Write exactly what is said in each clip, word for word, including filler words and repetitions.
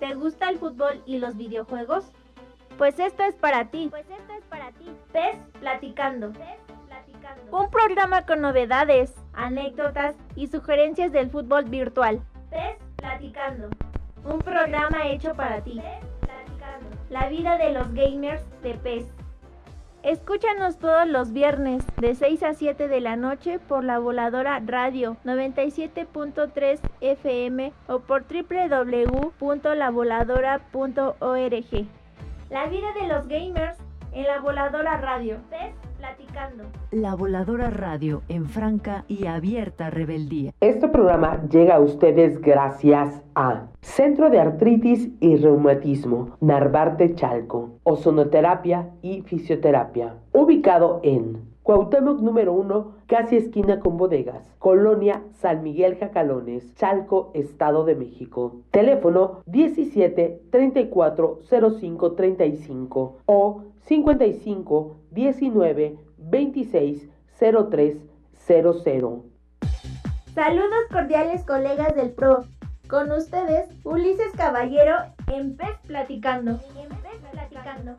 ¿Te gusta el fútbol y los videojuegos? Pues esto es para ti. Pues esto es para ti. PES Platicando. PES Platicando. Un programa con novedades, anécdotas y sugerencias del fútbol virtual. PES Platicando. Un programa hecho para ti. PES Platicando. La vida de los gamers de PES. Escúchanos todos los viernes de seis a siete de la noche por La Voladora Radio noventa y siete punto tres F M o por doble u doble u doble u punto la voladora punto org. La vida de los gamers en La Voladora Radio. PES Platicando. La Voladora Radio en franca y abierta rebeldía. Este programa llega a ustedes gracias a Centro de Artritis y Reumatismo Narvarte Chalco, Ozonoterapia y Fisioterapia, ubicado en Cuauhtémoc número uno, casi esquina con bodegas, Colonia San Miguel Jacalones, Chalco, Estado de México. Teléfono diecisiete, treinta y cuatro, cero cinco, treinta y cinco o cincuenta y cinco, diecinueve, veintiséis, cero tres, cero cero. Saludos cordiales, colegas del P R O. Con ustedes, Ulises Caballero en PES Platicando. En PES Platicando.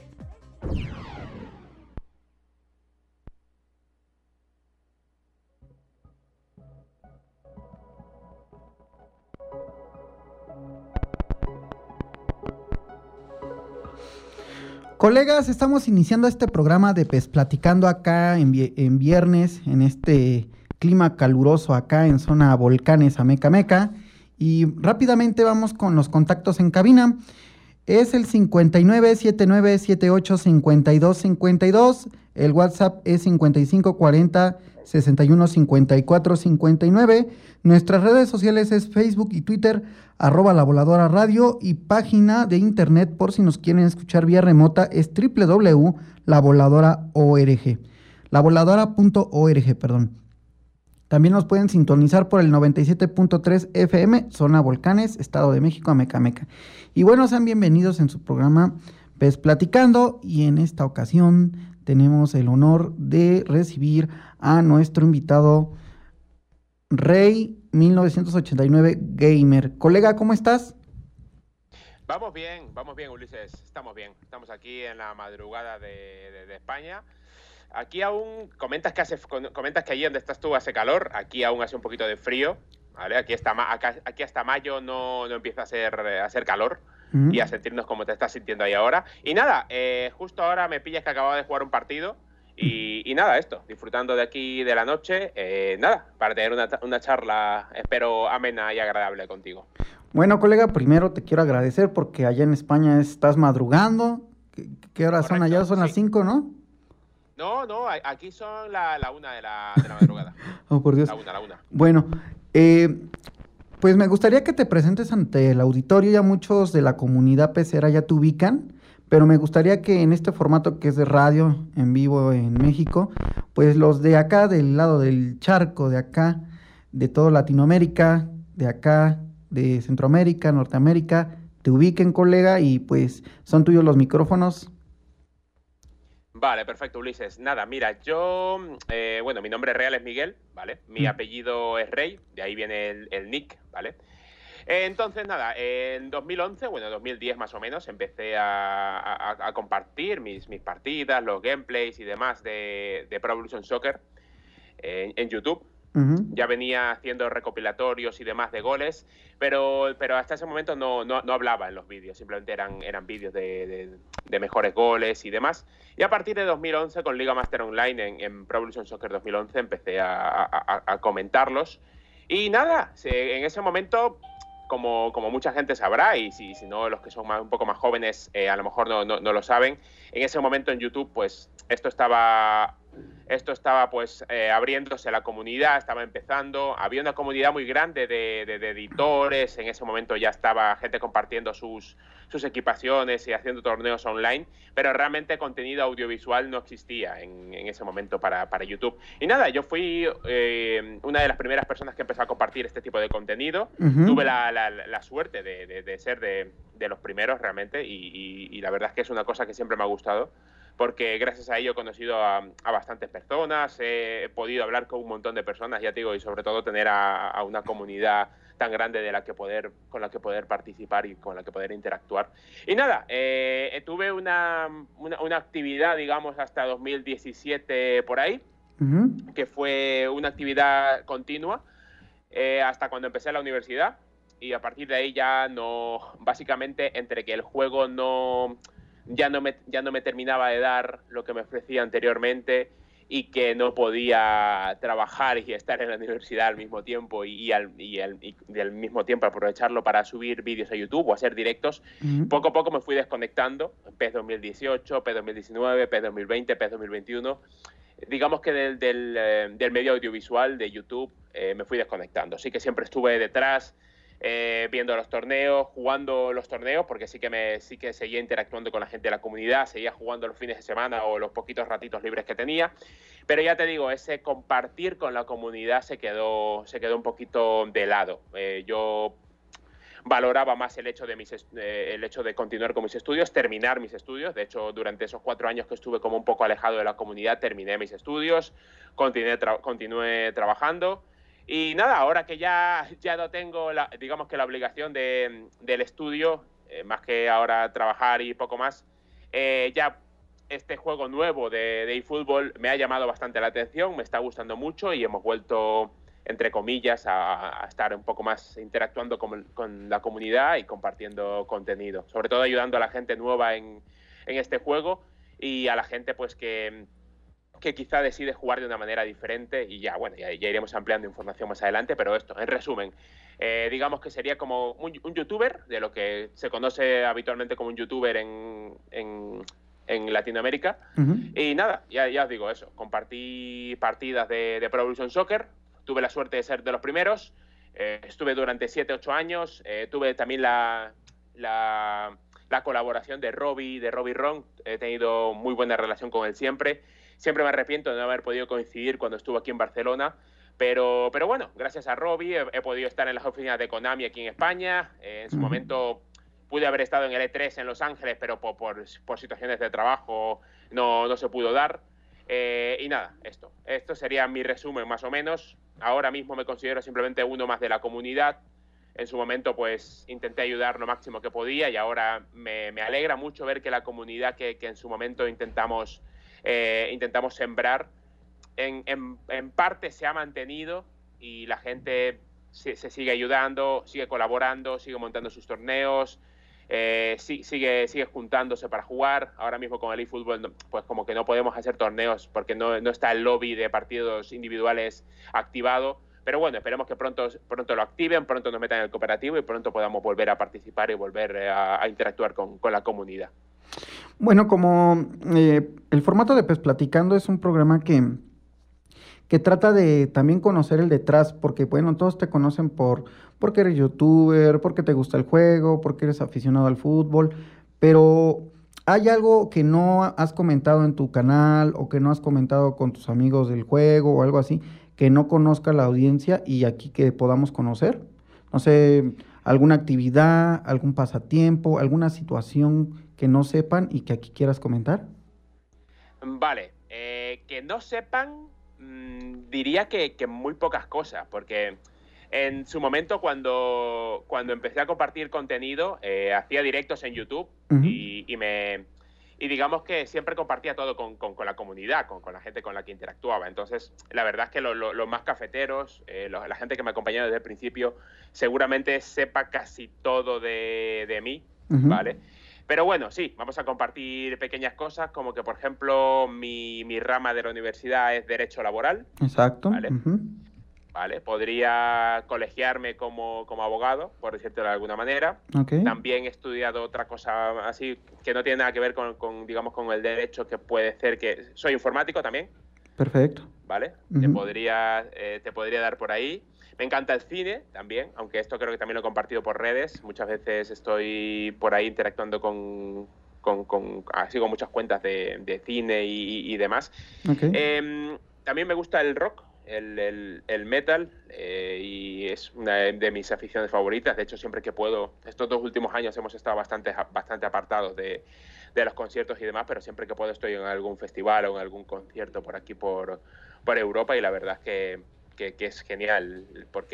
Colegas, estamos iniciando este programa de PES Platicando acá en, en viernes, en este clima caluroso acá en zona Volcanes Ameca Meca. Y rápidamente vamos con los contactos en cabina. Es el cincuenta y nueve, setenta y nueve, setenta y ocho, cincuenta y dos, cincuenta y dos. El WhatsApp es cincuenta y cinco, cuarenta, sesenta y uno, cincuenta y cuatro, cincuenta y nueve. Nuestras redes sociales es Facebook y Twitter, arroba La Voladora Radio, y página de internet por si nos quieren escuchar vía remota es doble u doble u doble u punto la voladora punto org. la voladora punto org, perdón. También nos pueden sintonizar por el noventa y siete punto tres F M, zona Volcanes, Estado de México, Ameca Meca. Y bueno, sean bienvenidos en su programa PES Platicando, y en esta ocasión tenemos el honor de recibir a nuestro invitado Rey mil novecientos ochenta y nueve Gamer. Colega, ¿cómo estás? Vamos bien, vamos bien, Ulises, estamos bien. Estamos aquí en la madrugada de, de, de España. Aquí aún comentas que hace, comentas que allí donde estás tú hace calor, aquí aún hace un poquito de frío, ¿vale? Aquí hasta, acá, aquí hasta mayo no, no empieza a hacer, a hacer calor mm. y a sentirnos como te estás sintiendo ahí ahora. Y nada, eh, justo ahora me pillas que acababa de jugar un partido y, y nada, esto, disfrutando de aquí de la noche, eh, nada, para tener una, una charla, espero, amena y agradable contigo. Bueno, colega, primero te quiero agradecer porque allá en España estás madrugando. ¿Qué, qué horas son allá? Son sí. Las cinco, ¿no? No, no, aquí son la, la una de la, de la madrugada. Oh, por Dios. La una, la una. Bueno, eh, pues me gustaría que te presentes ante el auditorio. Ya muchos de la comunidad pecera ya te ubican, pero me gustaría que en este formato que es de radio en vivo en México, pues los de acá, del lado del charco, de acá, de toda Latinoamérica, de acá, de Centroamérica, Norteamérica, te ubiquen, colega, y pues son tuyos los micrófonos. Vale, perfecto, Ulises. Nada, mira, yo, eh, bueno, mi nombre real es Miguel, ¿vale? Mi mm. apellido es Rey, de ahí viene el, el nick, ¿vale? Eh, entonces, nada, en dos mil once, bueno, dos mil diez más o menos, empecé a, a, a compartir mis, mis partidas, los gameplays y demás de, de Pro Evolution Soccer en, en YouTube. Uh-huh. Ya venía haciendo recopilatorios y demás de goles, pero, pero hasta ese momento no, no, no hablaba en los vídeos, simplemente eran, eran vídeos de, de, de mejores goles y demás. Y a partir de dos mil once, con Liga Master Online en, en Pro Evolution Soccer dos mil once, empecé a, a, a comentarlos. Y nada, en ese momento, como, como mucha gente sabrá, y si, si no los que son más, un poco más jóvenes eh, a lo mejor no, no, no lo saben, en ese momento en YouTube pues esto estaba... Esto estaba pues eh, abriéndose la comunidad, estaba empezando, había una comunidad muy grande de, de, de editores, en ese momento ya estaba gente compartiendo sus, sus equipaciones y haciendo torneos online, pero realmente contenido audiovisual no existía en, en ese momento para, para YouTube. Y nada, yo fui eh, una de las primeras personas que empezó a compartir este tipo de contenido. Uh-huh. Tuve la, la, la suerte de, de, de ser de, de los primeros realmente y, y, y la verdad es que es una cosa que siempre me ha gustado, porque gracias a ello he conocido a, a bastantes personas, he podido hablar con un montón de personas, ya te digo, y sobre todo tener a, a una comunidad tan grande de la que poder, con la que poder participar y con la que poder interactuar. Y nada, eh, tuve una, una, una actividad, digamos, hasta dos mil diecisiete por ahí, uh-huh. que fue una actividad continua eh, hasta cuando empecé la universidad, y a partir de ahí ya no, básicamente entre que el juego no, ya no me, ya no me terminaba de dar lo que me ofrecía anteriormente, y que no podía trabajar y estar en la universidad al mismo tiempo y, y, al, y, al, y al mismo tiempo aprovecharlo para subir vídeos a YouTube o hacer directos, uh-huh. poco a poco me fui desconectando. P E S dos mil dieciocho, P E S dos mil diecinueve, P E S dos mil veinte, P E S dos mil veintiuno. Digamos que del, del, eh, del medio audiovisual, de YouTube, eh, me fui desconectando. Sí que siempre estuve detrás, Eh, viendo los torneos, jugando los torneos, porque sí que me sí que seguía interactuando con la gente de la comunidad, seguía jugando los fines de semana o los poquitos ratitos libres que tenía, pero ya te digo, ese compartir con la comunidad se quedó se quedó un poquito de lado. Eh, yo valoraba más el hecho de mis eh, el hecho de continuar con mis estudios, terminar mis estudios. De hecho, durante esos cuatro años que estuve como un poco alejado de la comunidad, terminé mis estudios, continué tra- continué trabajando. Y nada, ahora que ya, ya no tengo, la, digamos que la obligación de, del estudio, eh, más que ahora trabajar y poco más, eh, ya este juego nuevo de, de eFootball me ha llamado bastante la atención, me está gustando mucho y hemos vuelto, entre comillas, a, a estar un poco más interactuando con, con la comunidad y compartiendo contenido. Sobre todo ayudando a la gente nueva en, en este juego y a la gente pues que... que quizá decide jugar de una manera diferente y ya, bueno, ya, ya iremos ampliando información más adelante, pero esto, en resumen, eh, digamos que sería como un, un youtuber, de lo que se conoce habitualmente como un youtuber en, en, en Latinoamérica, uh-huh. y nada, ya, ya os digo eso, compartí partidas de, de Pro Evolution Soccer, tuve la suerte de ser de los primeros, eh, estuve durante siete, ocho años, eh, tuve también la... la la colaboración de Robbie, de Robbie Ron, he tenido muy buena relación con él siempre. Siempre me arrepiento de no haber podido coincidir cuando estuvo aquí en Barcelona, pero, pero bueno, gracias a Robbie he, he podido estar en las oficinas de Konami aquí en España. Eh, en su uh-huh. momento pude haber estado en el E tres en Los Ángeles, pero por, por, por situaciones de trabajo no, no se pudo dar. Eh, y nada, esto, esto sería mi resumen más o menos. Ahora mismo me considero simplemente uno más de la comunidad. En su momento, pues, intenté ayudar lo máximo que podía y ahora me, me alegra mucho ver que la comunidad que, que en su momento intentamos, eh, intentamos sembrar, en, en, en parte se ha mantenido y la gente se, se sigue ayudando, sigue colaborando, sigue montando sus torneos, eh, sí, sigue, sigue juntándose para jugar. Ahora mismo con el eFootball, pues como que no podemos hacer torneos porque no, no está el lobby de partidos individuales activado. Pero bueno, esperemos que pronto, pronto lo activen, pronto nos metan en el cooperativo y pronto podamos volver a participar y volver a, a interactuar con, con la comunidad. Bueno, como eh, el formato de P E S Platicando es un programa que, que trata de también conocer el detrás, porque bueno, todos te conocen por porque eres youtuber, porque te gusta el juego, porque eres aficionado al fútbol, pero ¿hay algo que no has comentado en tu canal o que no has comentado con tus amigos del juego o algo así que no conozca la audiencia y aquí que podamos conocer? No sé, alguna actividad, algún pasatiempo, alguna situación que no sepan y que aquí quieras comentar. Vale, eh, que no sepan, mmm, diría que, que muy pocas cosas, porque en su momento cuando, cuando empecé a compartir contenido, eh, hacía directos en YouTube uh-huh. y, y me... Y digamos que siempre compartía todo con, con, con la comunidad, con, con la gente con la que interactuaba. Entonces, la verdad es que los lo, lo más cafeteros, eh, lo, la gente que me acompañó desde el principio, seguramente sepa casi todo de, de mí, uh-huh. ¿vale? Pero bueno, sí, vamos a compartir pequeñas cosas, como que, por ejemplo, mi, mi rama de la universidad es Derecho Laboral. Exacto. ¿Vale? Uh-huh. ¿Vale? Podría colegiarme como, como abogado, por decirlo de alguna manera. Okay. También he estudiado otra cosa así que no tiene nada que ver con, con, digamos, con el derecho, que puede ser que... Soy informático también. Perfecto. ¿Vale? Uh-huh. Te podría, eh, te podría dar por ahí. Me encanta el cine también, aunque esto creo que también lo he compartido por redes. Muchas veces estoy por ahí interactuando con... con, con así con muchas cuentas de, de cine y, y demás. Okay. Eh, también me gusta el rock. El, el, el metal eh, y es una de mis aficiones favoritas. De hecho, siempre que puedo, estos dos últimos años hemos estado bastante, bastante apartados de, de los conciertos y demás, pero siempre que puedo estoy en algún festival o en algún concierto por aquí por, por Europa y la verdad es que, que, que es genial porque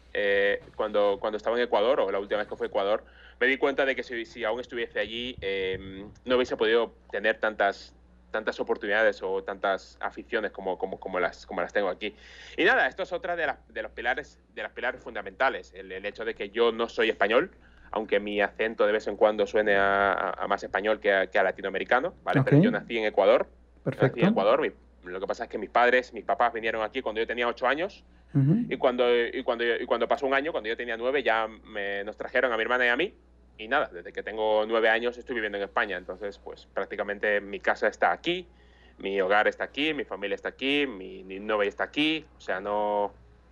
eh, cuando, cuando estaba en Ecuador, o la última vez que fue a Ecuador, me di cuenta de que si, si aún estuviese allí, eh, no hubiese podido tener tantas, tantas oportunidades o tantas aficiones como, como, como, las, como las tengo aquí. Y nada, esto es otra de, las, de, los, pilares, de los pilares fundamentales, el, el hecho de que yo no soy español, aunque mi acento de vez en cuando suene a, a más español que a, que a latinoamericano, ¿vale? Okay. Pero yo nací en Ecuador. Perfecto. Nací en Ecuador. Mi, lo que pasa es que mis padres, mis papás vinieron aquí cuando yo tenía ocho años. Uh-huh. y, cuando, y, cuando, y cuando pasó un año, cuando yo tenía nueve, ya me, nos trajeron a mi hermana y a mí. Y nada, desde que tengo nueve años estoy viviendo en España. Entonces, pues prácticamente mi casa está aquí, mi hogar está aquí, mi familia está aquí, mi, mi novia está aquí. O sea, no...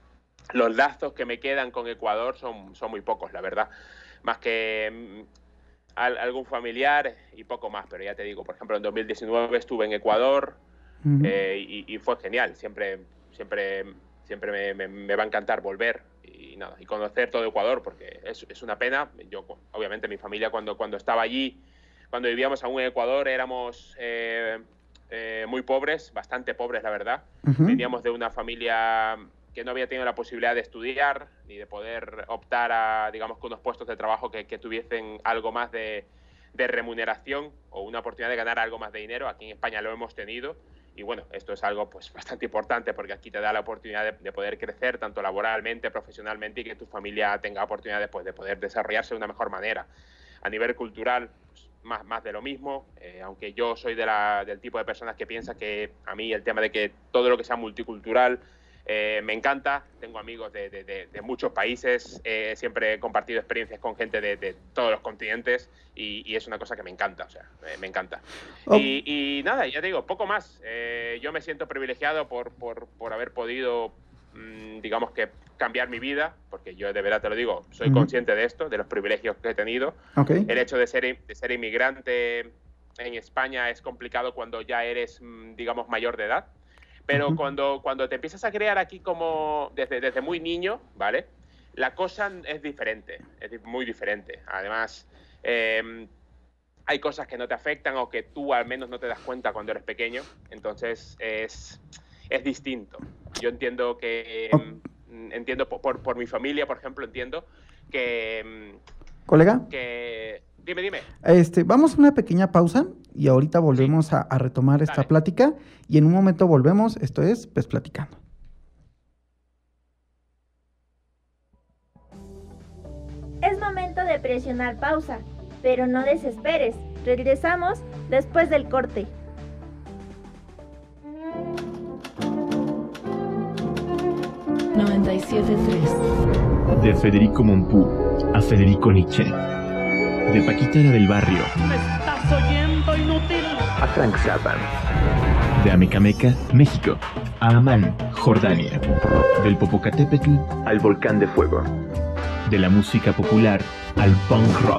Los lazos que me quedan con Ecuador son, son muy pocos, la verdad. Más que mmm, al, algún familiar y poco más. Pero ya te digo, por ejemplo, en dos mil diecinueve estuve en Ecuador uh-huh. eh, y, y fue genial. Siempre, siempre, siempre me, me, me va a encantar volver y nada y conocer todo Ecuador, porque es, es una pena. Yo, obviamente, mi familia cuando, cuando estaba allí, cuando vivíamos aún en Ecuador, éramos eh, eh, muy pobres, bastante pobres, la verdad. Uh-huh. Veníamos de una familia que no había tenido la posibilidad de estudiar ni de poder optar a, digamos, que unos puestos de trabajo que, que tuviesen algo más de, de remuneración o una oportunidad de ganar algo más de dinero. Aquí en España lo hemos tenido y bueno, esto es algo pues bastante importante porque aquí te da la oportunidad de, de poder crecer tanto laboralmente, profesionalmente y que tu familia tenga oportunidades pues, de poder desarrollarse de una mejor manera. A nivel cultural, pues, más, más de lo mismo, eh, aunque yo soy de la, del tipo de personas que piensa que a mí el tema de que todo lo que sea multicultural Eh, me encanta, tengo amigos de, de, de, de muchos países, eh, siempre he compartido experiencias con gente de, de todos los continentes y, y es una cosa que me encanta, o sea, me, me encanta. Oh. Y, y nada, ya te digo, poco más. Eh, yo me siento privilegiado por, por, por haber podido, mmm, digamos que, cambiar mi vida, porque yo de verdad te lo digo, soy uh-huh. consciente de esto, de los privilegios que he tenido. Okay. El hecho de ser, de ser inmigrante en España es complicado cuando ya eres, digamos, mayor de edad. Pero uh-huh. cuando, cuando te empiezas a crear aquí como desde, desde muy niño, ¿vale? La cosa es diferente, es muy diferente. Además, eh, hay cosas que no te afectan o que tú al menos no te das cuenta cuando eres pequeño. Entonces, es, es distinto. Yo entiendo que... Oh. Entiendo por, por, por mi familia, por ejemplo, entiendo que... ¿Colega? Que... Dime, dime. Este, vamos a una pequeña pausa y ahorita volvemos sí. a, a retomar esta Dale. plática y en un momento volvemos, esto es Pes Platicando. Es momento de presionar pausa, pero no desesperes. Regresamos después del corte. noventa y siete tres De Federico Mompou a Federico Nietzsche. De Paquita la del Barrio. ¿Me estás oyendo, inútil? A Frank Zappa. De Amecameca, México, a Amán, Jordania. Del Popocatépetl al Volcán de Fuego. De la música popular al punk rock.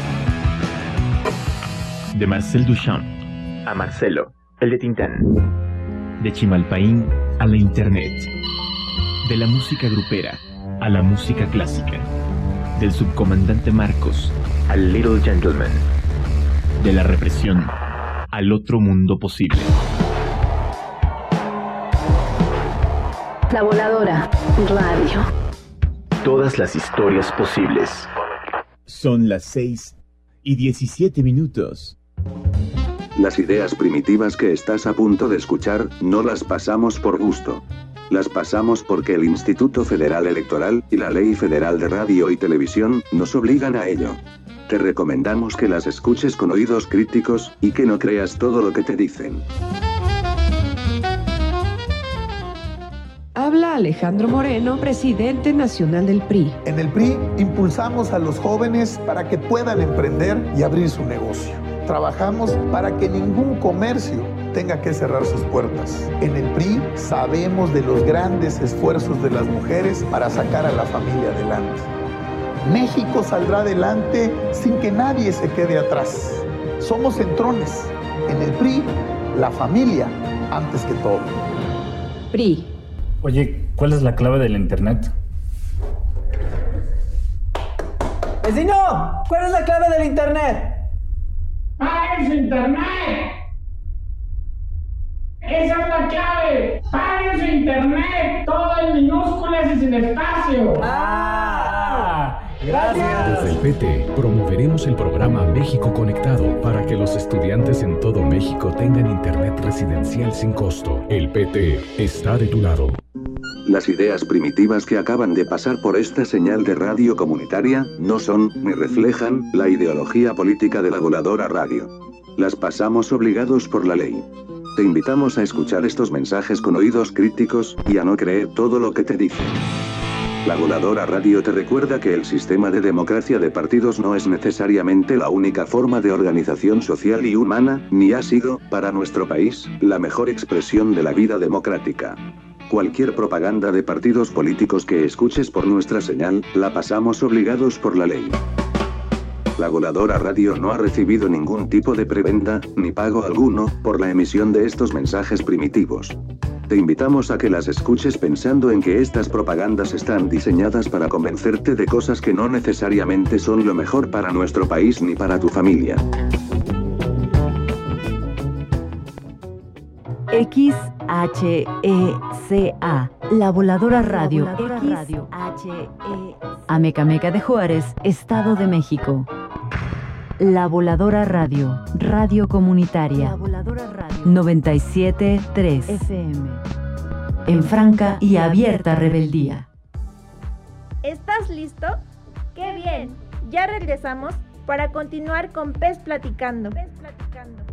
De Marcel Duchamp a Marcelo, el de Tintán. De Chimalpaín a la internet. De la música grupera a la música clásica. Del subcomandante Marcos al Little Gentleman. De la represión al otro mundo posible. La Voladora Radio. Todas las historias posibles. Son las seis y diecisiete minutos. Las ideas primitivas que estás a punto de escuchar, no las pasamos por gusto. Las pasamos porque el Instituto Federal Electoral y la Ley Federal de Radio y Televisión nos obligan a ello. Te recomendamos que las escuches con oídos críticos y que no creas todo lo que te dicen. Habla Alejandro Moreno, presidente nacional del P R I. En el P R I impulsamos a los jóvenes para que puedan emprender y abrir su negocio. Trabajamos para que ningún comercio tenga que cerrar sus puertas. En el P R I sabemos de los grandes esfuerzos de las mujeres para sacar a la familia adelante. México saldrá adelante sin que nadie se quede atrás. Somos centrones. En el P R I, la familia antes que todo. P R I. Oye, ¿cuál es la clave del internet? ¡Vecino! ¿Cuál es la clave del internet? ¡Ah, es internet! ¡Esa es la clave! ¡Paguen su internet! Todo en minúsculas y sin espacio. ¡Ah! ¡Gracias! Desde el P T promoveremos el programa México Conectado para que los estudiantes en todo México tengan internet residencial sin costo. El P T está de tu lado. Las ideas primitivas que acaban de pasar por esta señal de radio comunitaria no son, ni reflejan, la ideología política de la Voladora Radio. Las pasamos obligados por la ley. Te invitamos a escuchar estos mensajes con oídos críticos, y a no creer todo lo que te dicen. La Voladora Radio te recuerda que el sistema de democracia de partidos no es necesariamente la única forma de organización social y humana, ni ha sido, para nuestro país, la mejor expresión de la vida democrática. Cualquier propaganda de partidos políticos que escuches por nuestra señal, la pasamos obligados por la ley. La Voladora Radio no ha recibido ningún tipo de preventa, ni pago alguno, por la emisión de estos mensajes primitivos. Te invitamos a que las escuches pensando en que estas propagandas están diseñadas para convencerte de cosas que no necesariamente son lo mejor para nuestro país ni para tu familia. X H E C A, La Voladora Radio. X H E Amecameca de Juárez, Estado de México. La Voladora Radio, radio comunitaria. La Voladora Radio noventa y siete punto tres F M. En franca y abierta rebeldía. ¿Estás listo? ¡Qué bien! Ya regresamos para continuar con Pez Platicando. Pez Platicando.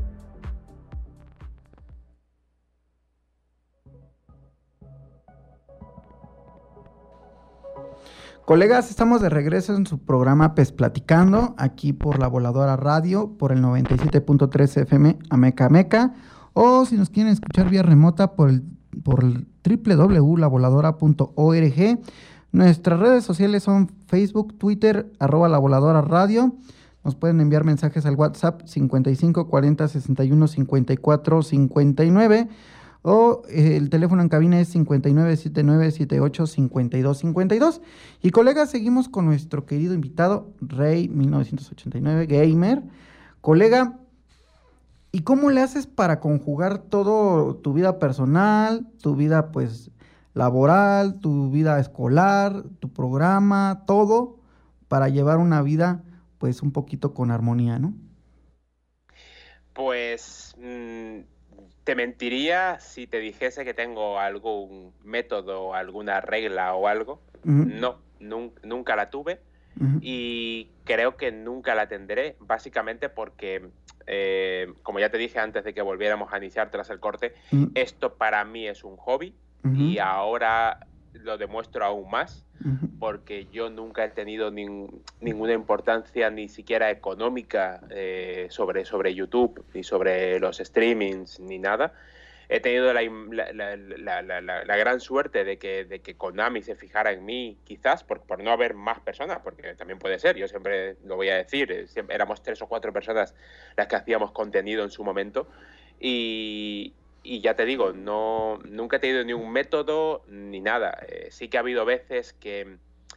Colegas, estamos de regreso en su programa Pez Platicando, aquí por La Voladora Radio, por el noventa y siete punto tres F M Amecameca, o si nos quieren escuchar vía remota por el, por el doble u doble u doble u punto la voladora punto org. Nuestras redes sociales son Facebook, Twitter, arroba La Voladora Radio. Nos pueden enviar mensajes al WhatsApp cincuenta y cinco cuarenta sesenta y uno cincuenta y cuatro cincuenta y nueve. O eh, el teléfono en cabina es cincuenta y nueve setenta y nueve setenta y ocho cincuenta y dos cincuenta y dos. Y colegas, seguimos con nuestro querido invitado, Rey mil novecientos ochenta y nueve, gamer. Colega, ¿y cómo le haces para conjugar todo tu vida personal, tu vida pues laboral, tu vida escolar, tu programa, todo, para llevar una vida pues un poquito con armonía, ¿no? Pues... Mmm... Te mentiría si te dijese que tengo algún método, alguna regla o algo. Uh-huh. No, nun- nunca la tuve uh-huh. y creo que nunca la tendré, básicamente porque, eh, como ya te dije antes de que volviéramos a iniciar tras el corte, uh-huh. esto para mí es un hobby uh-huh. y ahora lo demuestro aún más uh-huh. porque yo nunca he tenido nin- ninguna importancia ni siquiera económica eh, sobre, sobre YouTube ni sobre los streamings ni nada. He tenido la, la, la, la, la, la, la gran suerte de que, de que Konami se fijara en mí, quizás por, por no haber más personas, porque también puede ser, yo siempre lo voy a decir, siempre, éramos tres o cuatro personas las que hacíamos contenido en su momento y... Y ya te digo, no, nunca he tenido ni un método ni nada. Eh, sí que ha habido veces que,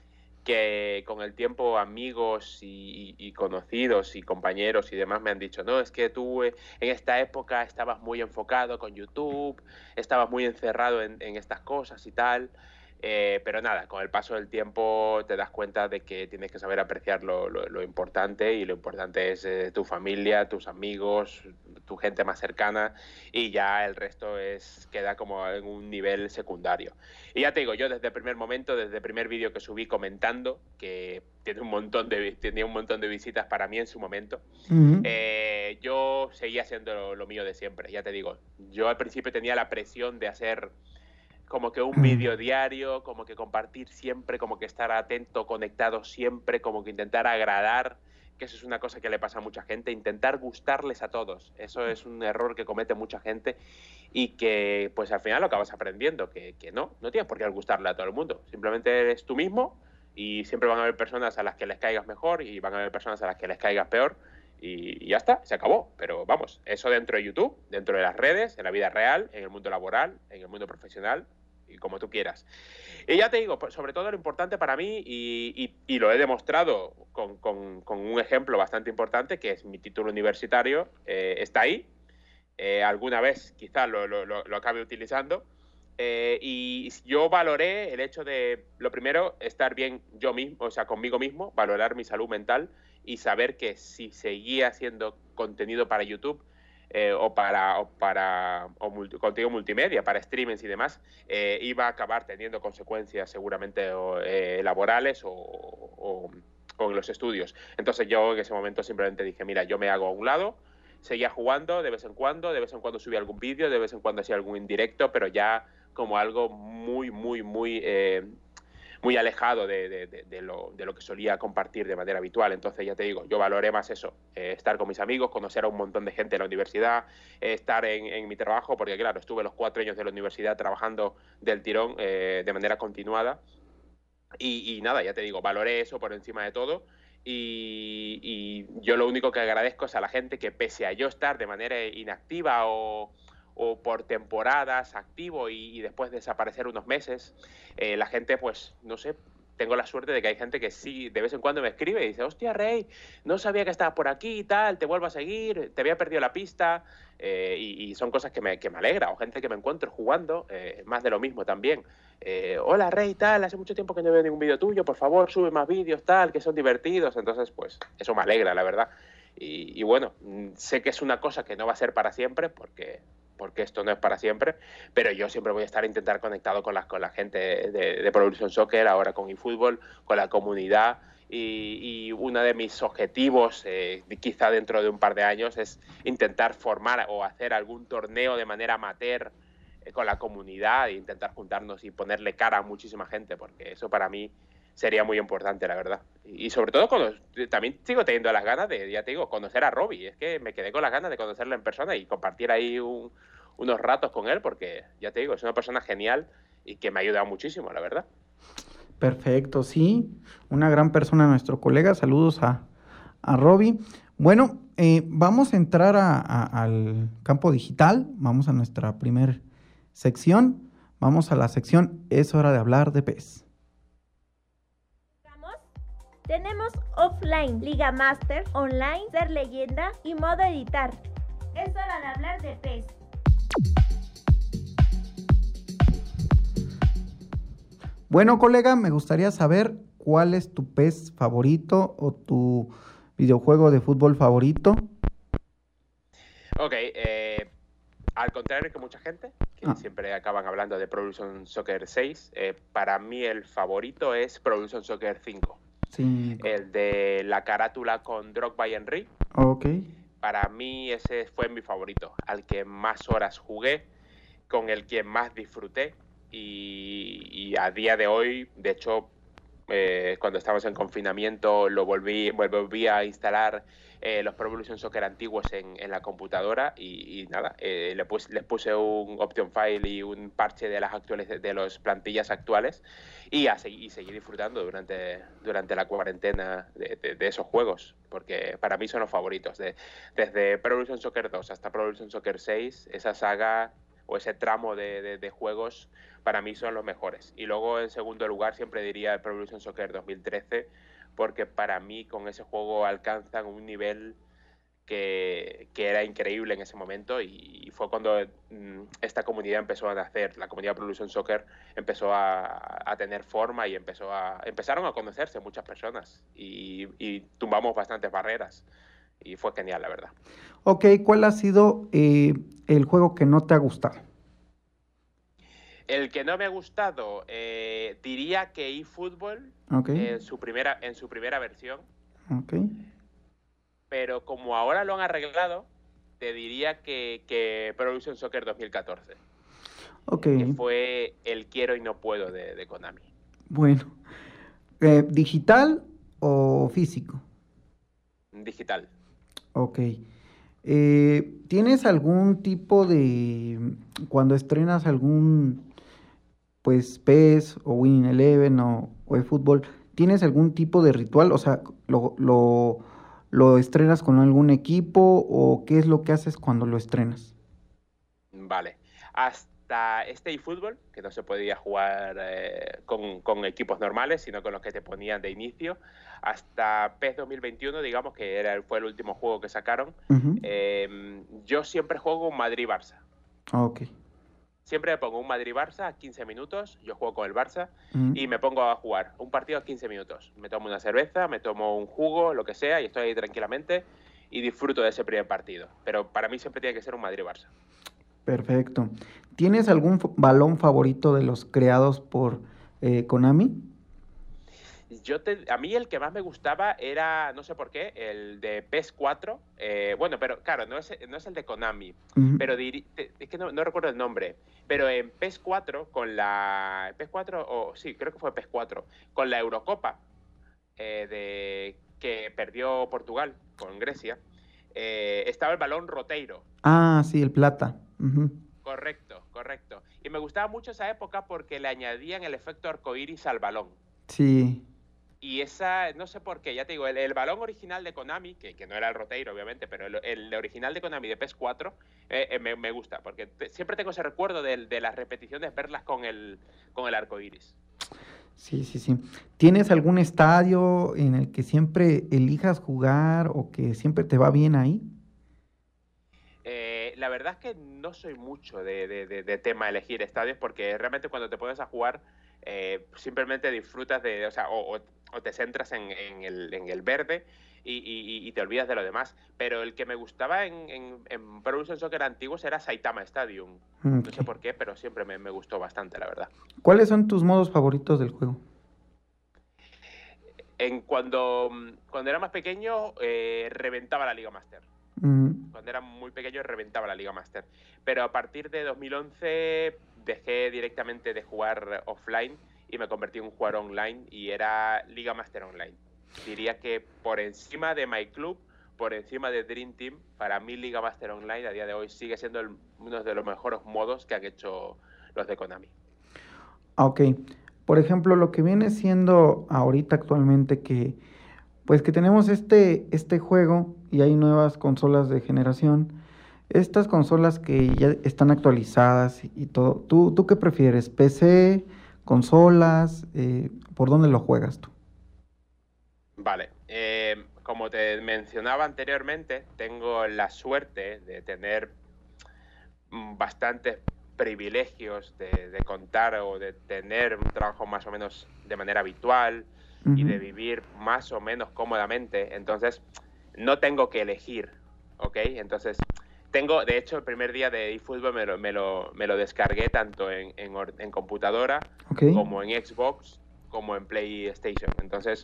que con el tiempo amigos y, y conocidos y compañeros y demás me han dicho, no, es que tú en esta época estabas muy enfocado con YouTube, estabas muy encerrado en, en estas cosas y tal. Eh, pero nada, con el paso del tiempo te das cuenta de que tienes que saber apreciar lo, lo, lo importante, y lo importante es eh, tu familia, tus amigos, tu gente más cercana, y ya el resto es queda como en un nivel secundario. Y ya te digo, yo desde el primer momento, desde el primer vídeo que subí comentando, que tiene un montón de, tenía un montón de visitas para mí en su momento, uh-huh. eh, yo seguía haciendo lo, lo mío de siempre, ya te digo. Yo al principio tenía la presión de hacer como que un vídeo diario, como que compartir siempre, como que estar atento, conectado siempre, como que intentar agradar, que eso es una cosa que le pasa a mucha gente, intentar gustarles a todos. Eso es un error que comete mucha gente y que pues al final lo acabas aprendiendo, que, que no, no tienes por qué gustarle a todo el mundo. Simplemente eres tú mismo y siempre van a haber personas a las que les caigas mejor y van a haber personas a las que les caigas peor. Y ya está, se acabó. Pero vamos, eso dentro de YouTube, dentro de las redes, en la vida real, en el mundo laboral, en el mundo profesional, y como tú quieras. Y ya te digo, sobre todo lo importante para mí, y, y, y lo he demostrado con, con, con un ejemplo bastante importante, que es mi título universitario, eh, está ahí, eh, alguna vez quizás lo, lo, lo, lo acabe utilizando. Eh, y yo valoré el hecho de, lo primero, estar bien yo mismo, o sea, conmigo mismo, valorar mi salud mental y saber que si seguía haciendo contenido para YouTube eh, o para, o para o multi, contenido multimedia, para streamings y demás, eh, iba a acabar teniendo consecuencias seguramente o, eh, laborales o, o, o en los estudios. Entonces yo en ese momento simplemente dije, mira, yo me hago a un lado, seguía jugando de vez en cuando, de vez en cuando subía algún vídeo, de vez en cuando hacía algún indirecto, pero ya como algo muy, muy, muy, eh, muy alejado de, de, de, de, lo, de lo que solía compartir de manera habitual. Entonces, ya te digo, yo valoré más eso, eh, estar con mis amigos, conocer a un montón de gente en la universidad, eh, estar en, en mi trabajo, porque claro, estuve los cuatro años de la universidad trabajando del tirón eh, de manera continuada. Y, y nada, ya te digo, valoré eso por encima de todo. Y, y yo lo único que agradezco es a la gente que, pese a yo estar de manera inactiva o... o por temporadas activo y, y después desaparecer unos meses, eh, la gente, pues, no sé, tengo la suerte de que hay gente que sí, de vez en cuando me escribe y dice, hostia, Rey, no sabía que estabas por aquí y tal, te vuelvo a seguir, te había perdido la pista, eh, y, y son cosas que me, que me alegra, o gente que me encuentro jugando, eh, más de lo mismo también. Eh, Hola, Rey, tal, hace mucho tiempo que no veo ningún vídeo tuyo, por favor, sube más vídeos, tal, que son divertidos. Entonces, pues, eso me alegra, la verdad. Y, y bueno, sé que es una cosa que no va a ser para siempre, porque... porque esto no es para siempre, pero yo siempre voy a estar a intentar conectado con la, con la gente de, de Pro Evolution Soccer, ahora con eFootball, con la comunidad, y, y uno de mis objetivos, eh, quizá dentro de un par de años, es intentar formar o hacer algún torneo de manera amateur eh, con la comunidad e intentar juntarnos y ponerle cara a muchísima gente, porque eso para mí sería muy importante, la verdad. Y, y sobre todo, cuando, también sigo teniendo las ganas de, ya te digo, conocer a Robbie. Es que me quedé con las ganas de conocerlo en persona y compartir ahí un, unos ratos con él, porque, ya te digo, es una persona genial y que me ha ayudado muchísimo, la verdad. Perfecto, sí. Una gran persona, nuestro colega. Saludos a, a Robbie. Bueno, eh, vamos a entrar a, a, al campo digital. Vamos a nuestra primer sección. Vamos a la sección Es hora de hablar de P E S. Tenemos offline, Liga Master, online, ser leyenda y modo editar. Es hora de hablar de P E S. Bueno, colega, me gustaría saber cuál es tu P E S favorito o tu videojuego de fútbol favorito. Ok, eh, al contrario que mucha gente, que ah. siempre acaban hablando de Pro Evolution Soccer seis, eh, para mí el favorito es Pro Evolution Soccer cinco. Sí. El de la carátula con Drogba y Henry. Ok. Para mí ese fue mi favorito, al que más horas jugué, con el que más disfruté y, y a día de hoy, de hecho, eh, cuando estábamos en confinamiento lo volví, volví a instalar eh, los Pro Evolution Soccer antiguos en, en la computadora y, y nada, eh, le puse, les puse un option file y un parche de las actuales de las plantillas actuales y, a, y seguí disfrutando durante, durante la cuarentena de, de, de esos juegos, porque para mí son los favoritos. De, desde Pro Evolution Soccer dos hasta Pro Evolution Soccer seis, esa saga o ese tramo de, de, de juegos para mí son los mejores. Y luego en segundo lugar siempre diría el Pro Evolution Soccer dos mil trece, porque para mí con ese juego alcanzan un nivel que, que era increíble en ese momento y, y fue cuando mm, esta comunidad empezó a nacer, la comunidad Pro Evolution Soccer empezó a, a tener forma y empezó a, empezaron a conocerse muchas personas y, y tumbamos bastantes barreras y fue genial, la verdad. Ok, ¿cuál ha sido eh, el juego que no te ha gustado? El que no me ha gustado, eh, diría que eFootball, okay. en su primera en su primera versión. Okay. Pero como ahora lo han arreglado, te diría que, que Pro Evolution Soccer dos mil catorce. Okay. Que fue el quiero y no puedo de, de Konami. Bueno, eh, ¿digital o físico? Digital. Ok. Eh, ¿Tienes algún tipo de, cuando estrenas algún, pues, P E S o Winning Eleven o, o eFootball, ¿tienes algún tipo de ritual? O sea, lo, lo, ¿lo estrenas con algún equipo o qué es lo que haces cuando lo estrenas? Vale. Hasta hasta este eFootball, que no se podía jugar eh, con, con equipos normales, sino con los que te ponían de inicio, hasta PES dos mil veintiuno, digamos, que era, fue el último juego que sacaron. Uh-huh. eh, yo siempre juego un Madrid-Barça. Ok. Siempre me pongo un Madrid-Barça, quince minutos, yo juego con el Barça, uh-huh. y me pongo a jugar un partido a quince minutos. Me tomo una cerveza, me tomo un jugo, lo que sea, y estoy ahí tranquilamente y disfruto de ese primer partido. Pero para mí siempre tiene que ser un Madrid-Barça. Perfecto. ¿Tienes algún f- balón favorito de los creados por eh, Konami? Yo te, a mí el que más me gustaba era, no sé por qué, el de PES cuatro. Eh, bueno, pero claro, no es, no es el de Konami, uh-huh. pero diri, te, es que no, no recuerdo el nombre. Pero en PES cuatro, con la... PES cuatro, o oh, sí, creo que fue PES cuatro, con la Eurocopa, eh, de, que perdió Portugal con Grecia, eh, estaba el balón Roteiro. Ah, sí, el plata. Uh-huh. Correcto, correcto. Y me gustaba mucho esa época porque le añadían el efecto arcoíris al balón. Sí. Y esa, no sé por qué, ya te digo, el, el balón original de Konami, que, que no era el Roteiro, obviamente, pero el, el original de Konami de PES cuatro, eh, eh, me, me gusta, porque te, siempre tengo ese recuerdo de, de las repeticiones, verlas con el, con el arco iris. Sí, sí, sí. ¿Tienes algún estadio en el que siempre elijas jugar o que siempre te va bien ahí? Eh, la verdad es que no soy mucho de, de, de, de tema elegir estadios, porque realmente cuando te pones a jugar eh, simplemente disfrutas de, o sea, o, o, o te centras en, en, el, en el verde y, y, y te olvidas de lo demás. Pero el que me gustaba en, en, en Pro Evolution Soccer antiguos era Saitama Stadium. Okay. No sé por qué, pero siempre me, me gustó bastante, la verdad. ¿Cuáles son tus modos favoritos del juego? En cuando, cuando era más pequeño, eh, reventaba la Liga Master. Uh-huh. Cuando era muy pequeño reventaba la Liga Master. Pero a partir de dos mil once dejé directamente de jugar offline y me convertí en un jugador online y era Liga Master Online. Diría que por encima de My Club, por encima de Dream Team, para mí Liga Master Online a día de hoy sigue siendo el, uno de los mejores modos que han hecho los de Konami. Ok. Por ejemplo, lo que viene siendo ahorita actualmente que pues que tenemos este, este juego y hay nuevas consolas de generación. Estas consolas que ya están actualizadas y, y todo, ¿tú, ¿tú qué prefieres? ¿P C? ¿Consolas? Eh, ¿por dónde lo juegas tú? Vale. Eh, como te mencionaba anteriormente, tengo la suerte de tener bastantes privilegios de, de contar o de tener un trabajo más o menos de manera habitual, uh-huh. y de vivir más o menos cómodamente. Entonces, no tengo que elegir, ¿ok? Entonces, tengo, de hecho, el primer día de eFootball me lo, me lo, me lo descargué tanto en, en, en computadora, okay. como en Xbox, como en PlayStation. Entonces,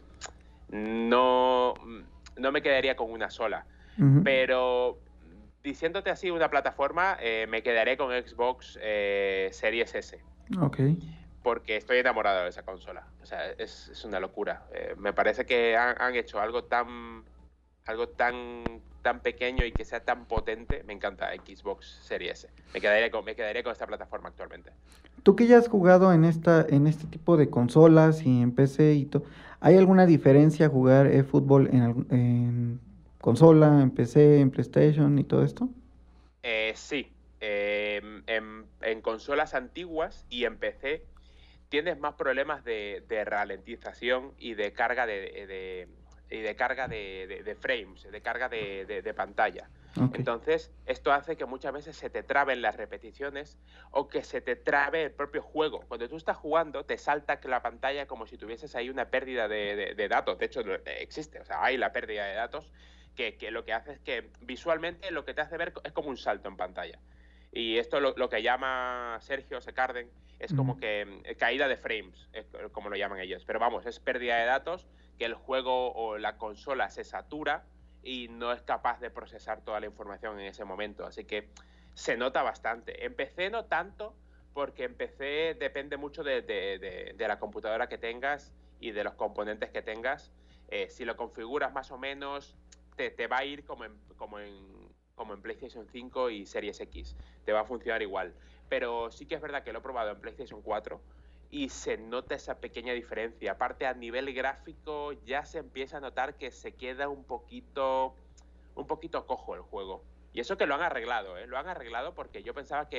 no, no me quedaría con una sola. Uh-huh. Pero, diciéndote así una plataforma, eh, me quedaré con Xbox eh, Series S. Ok. Porque estoy enamorado de esa consola. O sea, es, es una locura. Eh, me parece que han, han hecho algo tan algo tan tan pequeño y que sea tan potente. Me encanta Xbox Series S. Me quedaría con, me quedaría con esta plataforma actualmente. Tú que ya has jugado en esta en este tipo de consolas y en P C y todo, ¿hay alguna diferencia jugar eFootball en, en consola, en P C, en PlayStation y todo esto? Eh, sí. Eh, en, en consolas antiguas y en P C tienes más problemas de, de ralentización y de carga de, de, y de carga de, de, de frames, de carga de, de, de pantalla. Okay. Entonces, esto hace que muchas veces se te traben las repeticiones o que se te trabe el propio juego. Cuando tú estás jugando, te salta la pantalla como si tuvieses ahí una pérdida de, de, de datos. De hecho, existe, o sea, hay la pérdida de datos que, que lo que hace es que visualmente lo que te hace ver es como un salto en pantalla. Y esto lo, lo que llama Sergio Secarden es como que eh, caída de frames, es como lo llaman ellos. Pero vamos, es pérdida de datos, que el juego o la consola se satura y no es capaz de procesar toda la información en ese momento. Así que se nota bastante. En P C no tanto, porque en P C depende mucho de, de, de, de la computadora que tengas y de los componentes que tengas. Eh, si lo configuras más o menos, te, te va a ir como en... Como en como en PlayStation cinco y Series X, te va a funcionar igual. Pero sí que es verdad que lo he probado en PlayStation cuatro y se nota esa pequeña diferencia. Aparte, a nivel gráfico ya se empieza a notar que se queda un poquito, un poquito cojo el juego. Y eso que lo han arreglado, ¿eh? Lo han arreglado porque yo pensaba que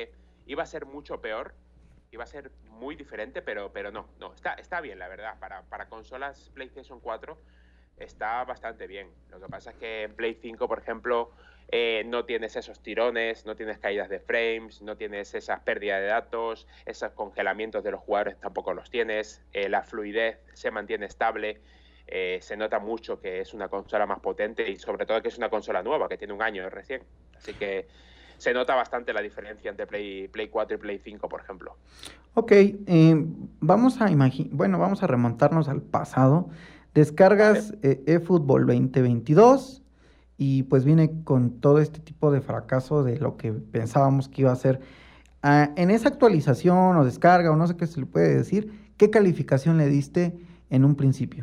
iba a ser mucho peor, iba a ser muy diferente, pero, pero no, no, está, está bien, la verdad. Para, para consolas PlayStation cuatro está bastante bien. Lo que pasa es que en Play cinco, por ejemplo, eh, no tienes esos tirones, no tienes caídas de frames, no tienes esas pérdidas de datos, esos congelamientos de los jugadores tampoco los tienes, eh, la fluidez se mantiene estable, eh, se nota mucho que es una consola más potente y sobre todo que es una consola nueva, que tiene un año recién. Así que se nota bastante la diferencia entre Play, Play cuatro y Play cinco, por ejemplo. Ok, eh, vamos a imaginar, bueno, vamos a remontarnos al pasado. Descargas vale. eh, eFootball veinte veintidós y pues viene con todo este tipo de fracaso de lo que pensábamos que iba a ser. Ah, en esa actualización o descarga o no sé qué se le puede decir, ¿qué calificación le diste en un principio?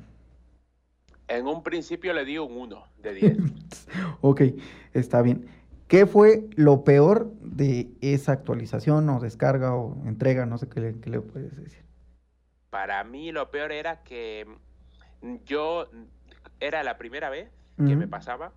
En un principio le di un uno de diez. Ok, está bien. ¿Qué fue lo peor de esa actualización o descarga o entrega? No sé qué le, qué le puedes decir. Para mí lo peor era que yo, era la primera vez que Uh-huh. me pasaba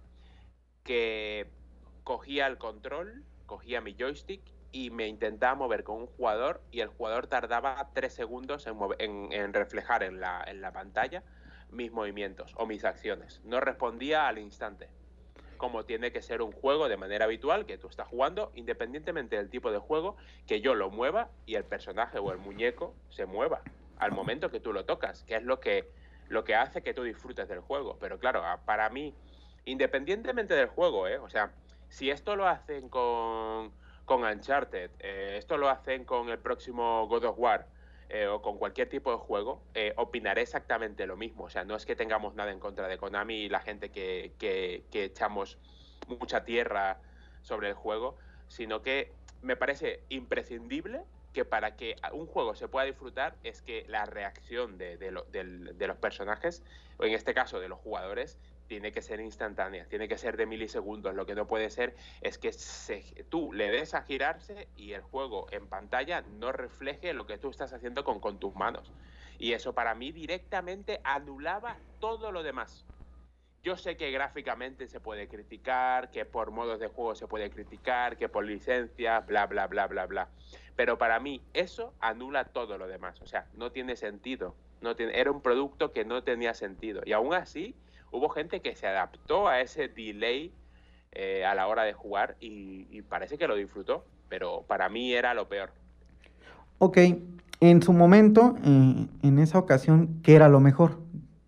que cogía el control, cogía mi joystick y me intentaba mover con un jugador y el jugador tardaba tres segundos en, mover, en, en reflejar en la, en la pantalla mis movimientos o mis acciones. No respondía al instante, como tiene que ser un juego de manera habitual, que tú estás jugando, independientemente del tipo de juego, que yo lo mueva y el personaje o el muñeco se mueva al momento que tú lo tocas, que es lo que, lo que hace que tú disfrutes del juego. Pero claro, para mí, independientemente del juego, ¿eh? O sea, si esto lo hacen con, con Uncharted, eh, esto lo hacen con el próximo God of War, Eh, o con cualquier tipo de juego, eh, opinaré exactamente lo mismo. O sea, no es que tengamos nada en contra de Konami y la gente que, que, que echamos mucha tierra sobre el juego, sino que me parece imprescindible que para que un juego se pueda disfrutar es que la reacción de, de, lo, de, de los personajes, o en este caso de los jugadores, tiene que ser instantánea, tiene que ser de milisegundos. Lo que no puede ser es que se, tú le des a girarse y el juego en pantalla no refleje lo que tú estás haciendo con, con tus manos. Y eso para mí directamente anulaba todo lo demás. Yo sé que gráficamente se puede criticar, que por modos de juego se puede criticar, que por licencia, bla, bla, bla, bla, bla. Pero para mí eso anula todo lo demás. O sea, no tiene sentido. No tiene, era un producto que no tenía sentido. Y aún así hubo gente que se adaptó a ese delay eh, a la hora de jugar y, y parece que lo disfrutó, pero para mí era lo peor. Ok, en su momento, eh, en esa ocasión, ¿qué era lo mejor?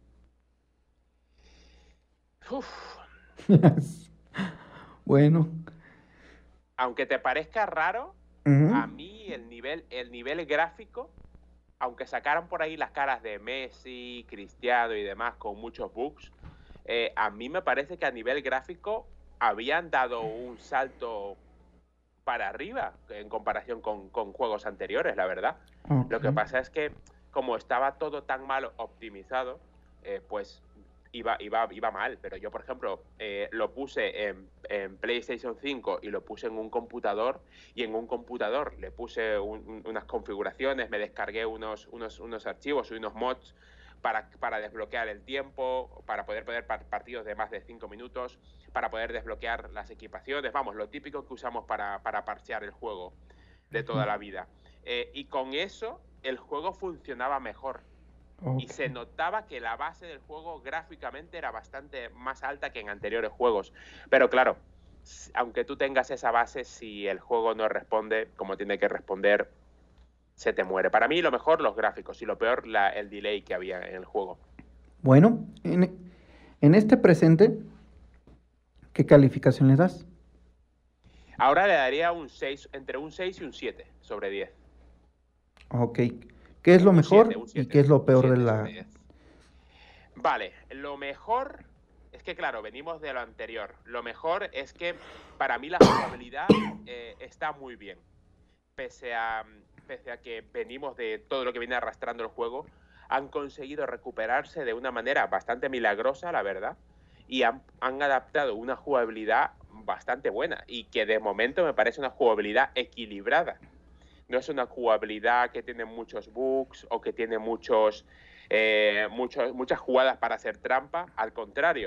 Uf. Bueno. Aunque te parezca raro, uh-huh. a mí el nivel, el nivel gráfico, aunque sacaran por ahí las caras de Messi, Cristiano y demás con muchos bugs, Eh, a mí me parece que a nivel gráfico habían dado un salto para arriba en comparación con, con juegos anteriores, la verdad. Okay. Lo que pasa es que como estaba todo tan mal optimizado, eh, pues iba, iba, iba mal. Pero yo, por ejemplo, eh, lo puse en, en PlayStation cinco y lo puse en un computador, y en un computador le puse un, un, unas configuraciones, me descargué unos, unos, unos archivos y unos mods Para, para desbloquear el tiempo, para poder poner partidos de más de cinco minutos, para poder desbloquear las equipaciones, vamos, lo típico que usamos para, para parchear el juego de toda la vida. Eh, y con eso el juego funcionaba mejor. Okay. Y se notaba que la base del juego gráficamente era bastante más alta que en anteriores juegos. Pero claro, aunque tú tengas esa base, si el juego no responde como tiene que responder, se te muere. Para mí lo mejor los gráficos y lo peor la, el delay que había en el juego. Bueno, en, en este presente, ¿qué calificación le das? Ahora le daría un seis, entre un seis y un siete sobre diez. Ok. ¿Qué es lo un mejor siete, un siete, y qué es lo peor de la...? Vale, lo mejor es que, claro, venimos de lo anterior. Lo mejor es que para mí la jugabilidad eh, está muy bien. Pese a... pese a que venimos de todo lo que viene arrastrando el juego, han conseguido recuperarse de una manera bastante milagrosa, la verdad, y han, han adaptado una jugabilidad bastante buena, y que de momento me parece una jugabilidad equilibrada. No es una jugabilidad que tiene muchos bugs o que tiene muchos, eh, muchos, muchas jugadas para hacer trampa. Al contrario,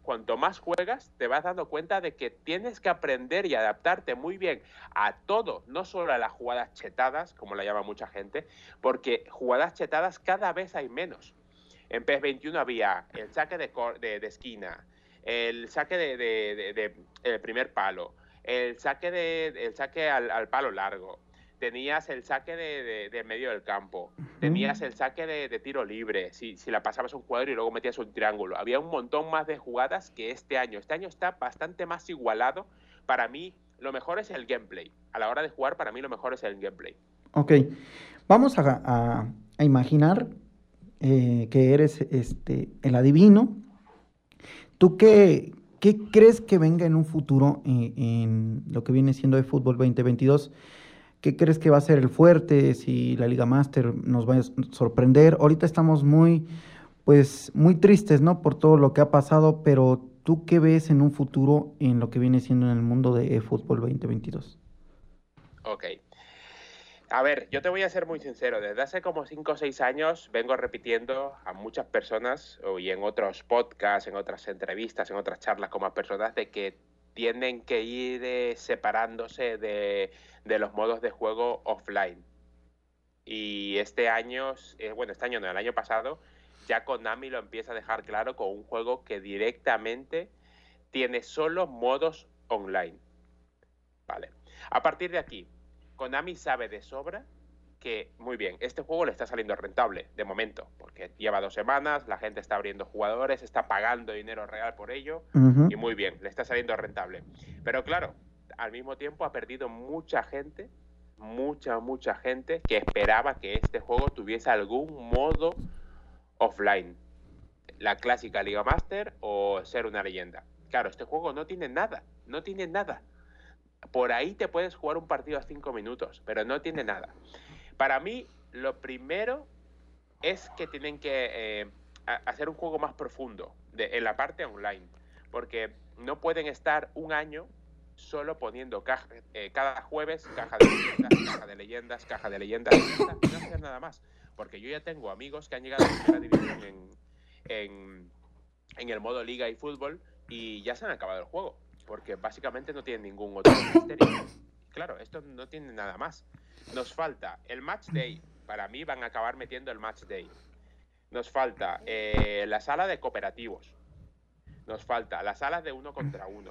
cuanto más juegas, te vas dando cuenta de que tienes que aprender y adaptarte muy bien a todo, no solo a las jugadas chetadas, como la llama mucha gente, porque jugadas chetadas cada vez hay menos. En P E S veintiuno había el saque de, de, de esquina, el saque de, de, de, de el primer palo, el saque, de, el saque al, al palo largo, tenías el saque de, de, de medio del campo, tenías el saque de, de tiro libre, si, si la pasabas a un cuadro y luego metías un triángulo. Había un montón más de jugadas que este año. Este año está bastante más igualado. Para mí, lo mejor es el gameplay. A la hora de jugar, para mí lo mejor es el gameplay. Ok, vamos a, a, a imaginar eh, que eres este, el adivino. ¿Tú qué, qué crees que venga en un futuro en, en lo que viene siendo eFootball veinte veintidós? ¿Qué crees que va a ser el fuerte? Si la Liga Master nos va a sorprender. Ahorita estamos muy, pues, muy tristes, ¿no? Por todo lo que ha pasado, pero ¿tú qué ves en un futuro en lo que viene siendo en el mundo de eFootball veinte veintidós? Ok. A ver, yo te voy a ser muy sincero. Desde hace como cinco o seis años vengo repitiendo a muchas personas, y en otros podcasts, en otras entrevistas, en otras charlas con más personas, de que tienen que ir eh, separándose de, de los modos de juego offline. Y este año, eh, bueno, este año no, el año pasado, ya Konami lo empieza a dejar claro con un juego que directamente tiene solo modos online. Vale. A partir de aquí, Konami sabe de sobra que, muy bien, este juego le está saliendo rentable, de momento, porque lleva dos semanas, la gente está abriendo jugadores, está pagando dinero real por ello, uh-huh. y muy bien, le está saliendo rentable. Pero claro, al mismo tiempo ha perdido mucha gente, mucha, mucha gente que esperaba que este juego tuviese algún modo offline. La clásica Liga Master o ser una leyenda. Claro, este juego no tiene nada, no tiene nada. Por ahí te puedes jugar un partido a cinco minutos, pero no tiene nada. Para mí, lo primero es que tienen que eh, hacer un juego más profundo de, en la parte online, porque no pueden estar un año solo poniendo caja, eh, cada jueves caja de leyendas, caja de leyendas, caja de leyendas, y no hacer nada más. Porque yo ya tengo amigos que han llegado a la primera división en, en, en el modo Liga y Fútbol y ya se han acabado el juego, porque básicamente no tienen ningún otro misterio. Claro, esto no tiene nada más. Nos falta el Match Day. Para mí van a acabar metiendo el Match Day. Nos falta eh, la sala de cooperativos. Nos falta las salas de uno contra uno.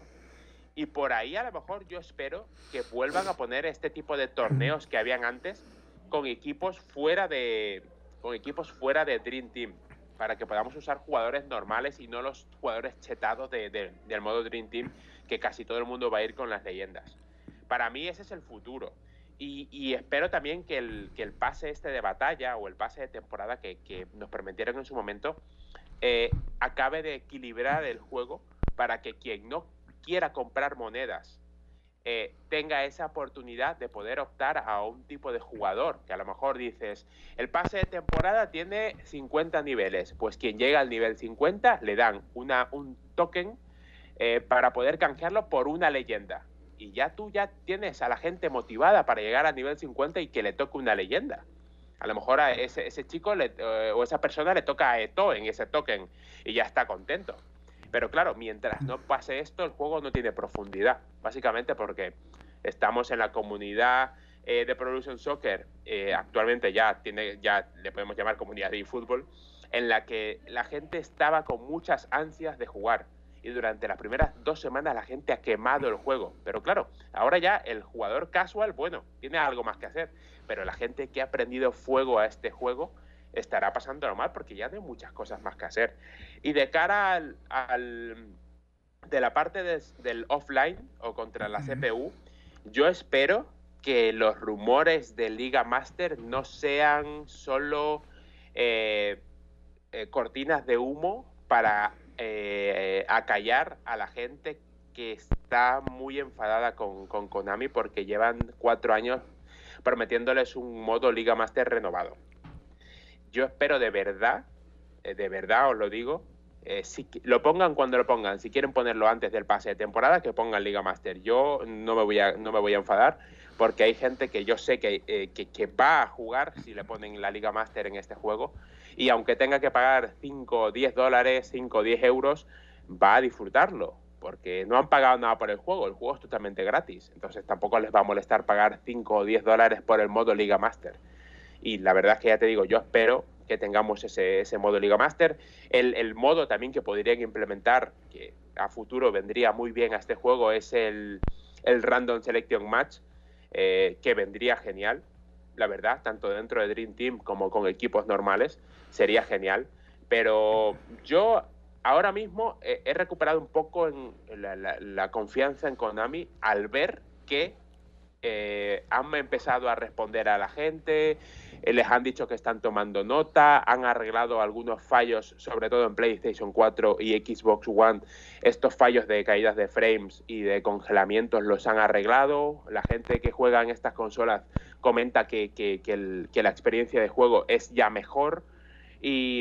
Y por ahí a lo mejor yo espero que vuelvan a poner este tipo de torneos que habían antes con equipos fuera de, con equipos fuera de Dream Team, para que podamos usar jugadores normales y no los jugadores chetados de, de, del modo Dream Team, que casi todo el mundo va a ir con las leyendas. Para mí ese es el futuro. Y, y espero también que el, que el pase este de batalla o el pase de temporada que, que nos permitieron en su momento eh, acabe de equilibrar el juego para que quien no quiera comprar monedas eh, tenga esa oportunidad de poder optar a un tipo de jugador, que a lo mejor dices, el pase de temporada tiene cincuenta niveles, pues quien llega al nivel cincuenta le dan una, un token eh, para poder canjearlo por una leyenda. Y ya tú ya tienes a la gente motivada para llegar al nivel cincuenta y que le toque una leyenda. A lo mejor a ese, ese chico le, eh, o esa persona le toca a Eto'o en ese token y ya está contento. Pero claro, mientras no pase esto, el juego no tiene profundidad. Básicamente porque estamos en la comunidad eh, de Pro Evolution Soccer, eh, actualmente ya, tiene, ya le podemos llamar comunidad de eFootball, en la que la gente estaba con muchas ansias de jugar. Y durante las primeras dos semanas la gente ha quemado el juego. Pero claro, ahora ya el jugador casual, bueno, tiene algo más que hacer. Pero la gente que ha prendido fuego a este juego estará pasándolo mal porque ya no hay muchas cosas más que hacer. Y de cara al, al de la parte de, del offline o contra la C P U, yo espero que los rumores de Liga Master no sean solo eh, eh, cortinas de humo para Eh, acallar a la gente que está muy enfadada con, con Konami porque llevan cuatro años prometiéndoles un modo Liga Master renovado. Yo espero de verdad, eh, de verdad os lo digo, eh, si lo pongan cuando lo pongan, si quieren ponerlo antes del pase de temporada, que pongan Liga Master. Yo no me voy a, no me voy a enfadar porque hay gente que yo sé que, eh, que, que va a jugar si le ponen la Liga Master en este juego. Y aunque tenga que pagar cinco o diez dólares, cinco o diez euros, va a disfrutarlo, porque no han pagado nada por el juego, el juego es totalmente gratis, entonces tampoco les va a molestar pagar cinco o diez dólares por el modo Liga Master. Y la verdad es que ya te digo, yo espero que tengamos ese, ese modo Liga Master. El, el modo también que podrían implementar, que a futuro vendría muy bien a este juego, es el, el Random Selection Match, eh, que vendría genial, la verdad, tanto dentro de Dream Team como con equipos normales, sería genial. Pero yo ahora mismo he, he recuperado un poco en la, la, la confianza en Konami al ver que eh, han empezado a responder a la gente, eh, les han dicho que están tomando nota, han arreglado algunos fallos, sobre todo en PlayStation cuatro y Xbox One. Estos fallos de caídas de frames y de congelamientos los han arreglado. La gente que juega en estas consolas comenta que, que, que, el, que la experiencia de juego es ya mejor. Y,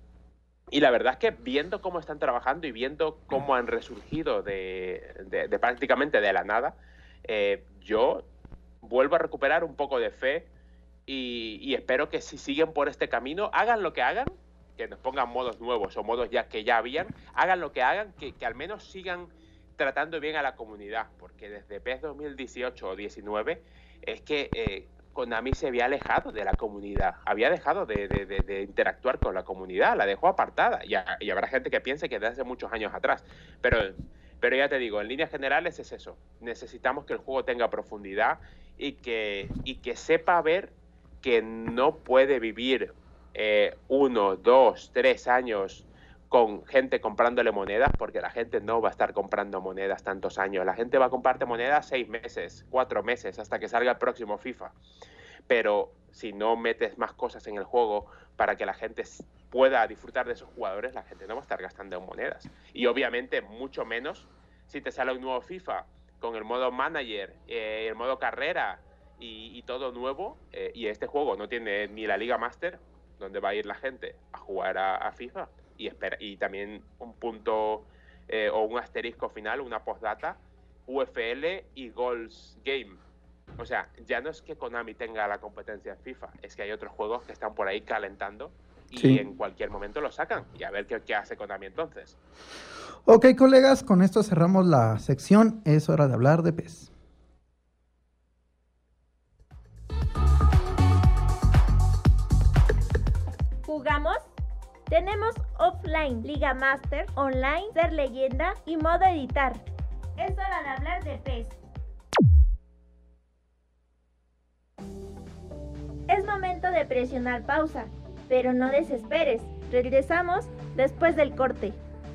y la verdad es que viendo cómo están trabajando y viendo cómo han resurgido de, de, de prácticamente de la nada, eh, yo vuelvo a recuperar un poco de fe y, y espero que si siguen por este camino, hagan lo que hagan, que nos pongan modos nuevos o modos ya que ya habían, hagan lo que hagan, que, que al menos sigan tratando bien a la comunidad, porque desde P E S dos mil dieciocho o diecinueve es que eh, Konami se había alejado de la comunidad, había dejado de, de, de, de interactuar con la comunidad, la dejó apartada, y, a, y habrá gente que piense que desde hace muchos años atrás, pero, pero ya te digo, en líneas generales es eso, necesitamos que el juego tenga profundidad y que, y que sepa ver que no puede vivir eh, uno, dos, tres años con gente comprándole monedas, porque la gente no va a estar comprando monedas tantos años. La gente va a comprarte monedas seis meses, cuatro meses, hasta que salga el próximo FIFA. Pero si no metes más cosas en el juego para que la gente pueda disfrutar de esos jugadores, la gente no va a estar gastando en monedas. Y obviamente mucho menos si te sale un nuevo FIFA con el modo manager, eh, el modo carrera y, y todo nuevo, eh, y este juego no tiene ni la Liga Master, donde va a ir la gente a jugar a, a FIFA. Y, espera, y también un punto eh, o un asterisco final, una postdata, U F L y Goals Game. O sea, ya no es que Konami tenga la competencia en FIFA, es que hay otros juegos que están por ahí calentando y sí, en cualquier momento lo sacan. Y a ver qué, qué hace Konami entonces. Ok, colegas, con esto cerramos la sección. Es hora de hablar de P E S. ¿Jugamos? Tenemos offline, Liga Master, online, ser leyenda y modo editar. Es hora de hablar de P E S. Es momento de presionar pausa, pero no desesperes. Regresamos después del corte.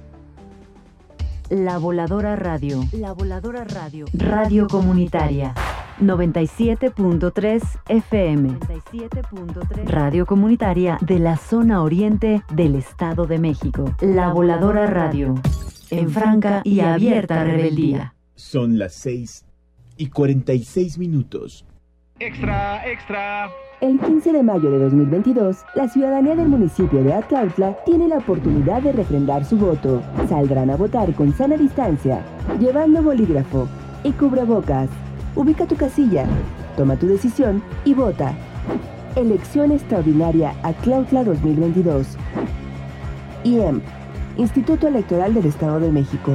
La Voladora Radio. La Voladora Radio. Radio comunitaria. noventa y siete punto tres F M. noventa y siete punto tres. Radio comunitaria de la zona oriente del Estado de México. La Voladora Radio. En franca y abierta rebeldía. Son las seis y cuarenta y seis minutos. Extra, extra. El quince de mayo de dos mil veintidós, la ciudadanía del municipio de Atlautla tiene la oportunidad de refrendar su voto. Saldrán a votar con sana distancia, llevando bolígrafo y cubrebocas. Ubica tu casilla, toma tu decisión y vota. Elección Extraordinaria Atlautla dos mil veintidós. I E M, Instituto Electoral del Estado de México.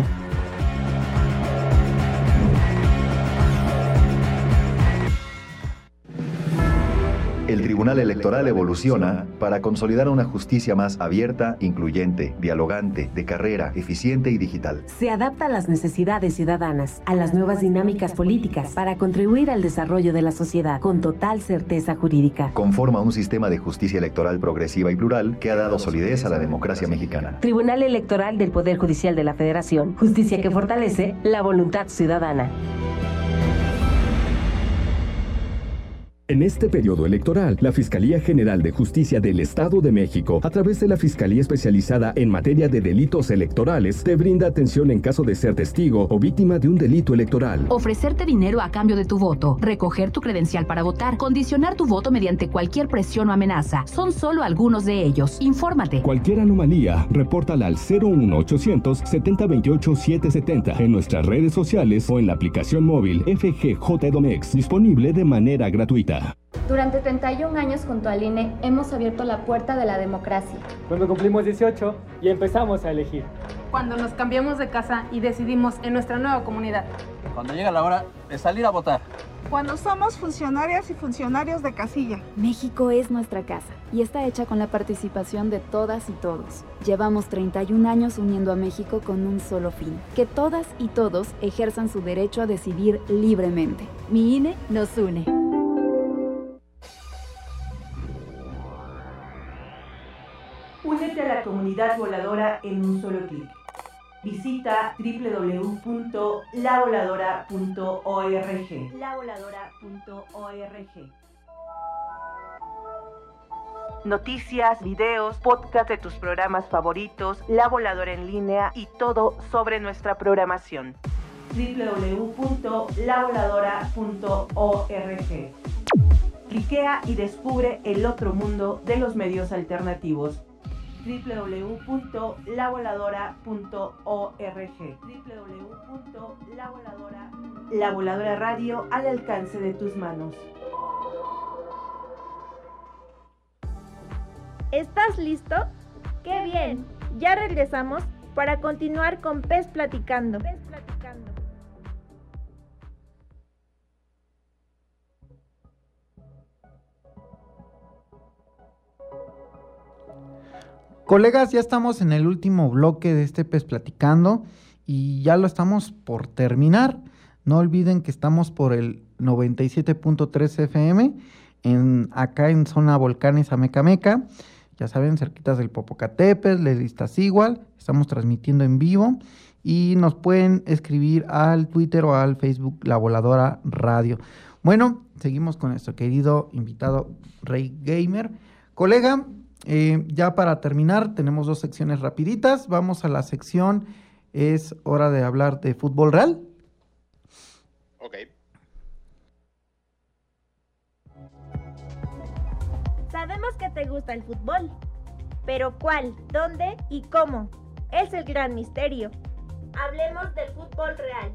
El Tribunal Electoral evoluciona para consolidar una justicia más abierta, incluyente, dialogante, de carrera, eficiente y digital. Se adapta a las necesidades ciudadanas, a las nuevas dinámicas políticas, para contribuir al desarrollo de la sociedad con total certeza jurídica. Conforma un sistema de justicia electoral progresiva y plural que ha dado solidez a la democracia mexicana. Tribunal Electoral del Poder Judicial de la Federación. Justicia que fortalece la voluntad ciudadana. En este periodo electoral, la Fiscalía General de Justicia del Estado de México, a través de la Fiscalía Especializada en Materia de Delitos Electorales, te brinda atención en caso de ser testigo o víctima de un delito electoral. Ofrecerte dinero a cambio de tu voto, recoger tu credencial para votar, condicionar tu voto mediante cualquier presión o amenaza, son solo algunos de ellos. Infórmate. Cualquier anomalía, repórtala al cero uno ochocientos setenta veintiocho setecientos setenta en nuestras redes sociales o en la aplicación móvil F G J Edomex, disponible de manera gratuita. Durante treinta y un años junto al I N E hemos abierto la puerta de la democracia. Cuando cumplimos dieciocho y empezamos a elegir. Cuando nos cambiamos de casa y decidimos en nuestra nueva comunidad. Cuando llega la hora de salir a votar. Cuando somos funcionarias y funcionarios de casilla. México es nuestra casa y está hecha con la participación de todas y todos. Llevamos treinta y un años uniendo a México con un solo fin: que todas y todos ejerzan su derecho a decidir libremente. Mi I N E nos une. Únete a la comunidad voladora en un solo clic. Visita doble u doble u doble u punto la voladora punto org. la voladora punto org. Noticias, videos, podcast de tus programas favoritos, La Voladora en línea y todo sobre nuestra programación. doble u doble u doble u punto la voladora punto org. Cliquea y descubre el otro mundo de los medios alternativos. doble u doble u doble u punto la voladora punto org. doble u doble u doble u punto la voladora punto org. La Voladora Radio al alcance de tus manos. ¿Estás listo? ¡Qué bien! Ya regresamos para continuar con Pez Platicando. Pez Platicando. Colegas, ya estamos en el último bloque de este Pez Platicando y ya lo estamos por terminar. No olviden que estamos por el noventa y siete punto tres F M en, acá en zona Volcanes Amecameca. Ya saben, cerquitas del Popocatépetl, del Iztaccíhuatl. Estamos transmitiendo en vivo y nos pueden escribir al Twitter o al Facebook La Voladora Radio. Bueno, seguimos con nuestro querido invitado Rey Gamer. Colega, eh, ya para terminar tenemos dos secciones rapiditas. Vamos a la sección, es hora de hablar de fútbol real. Ok. Sabemos que te gusta el fútbol, pero ¿cuál, dónde y cómo? Es el gran misterio. Hablemos del fútbol real.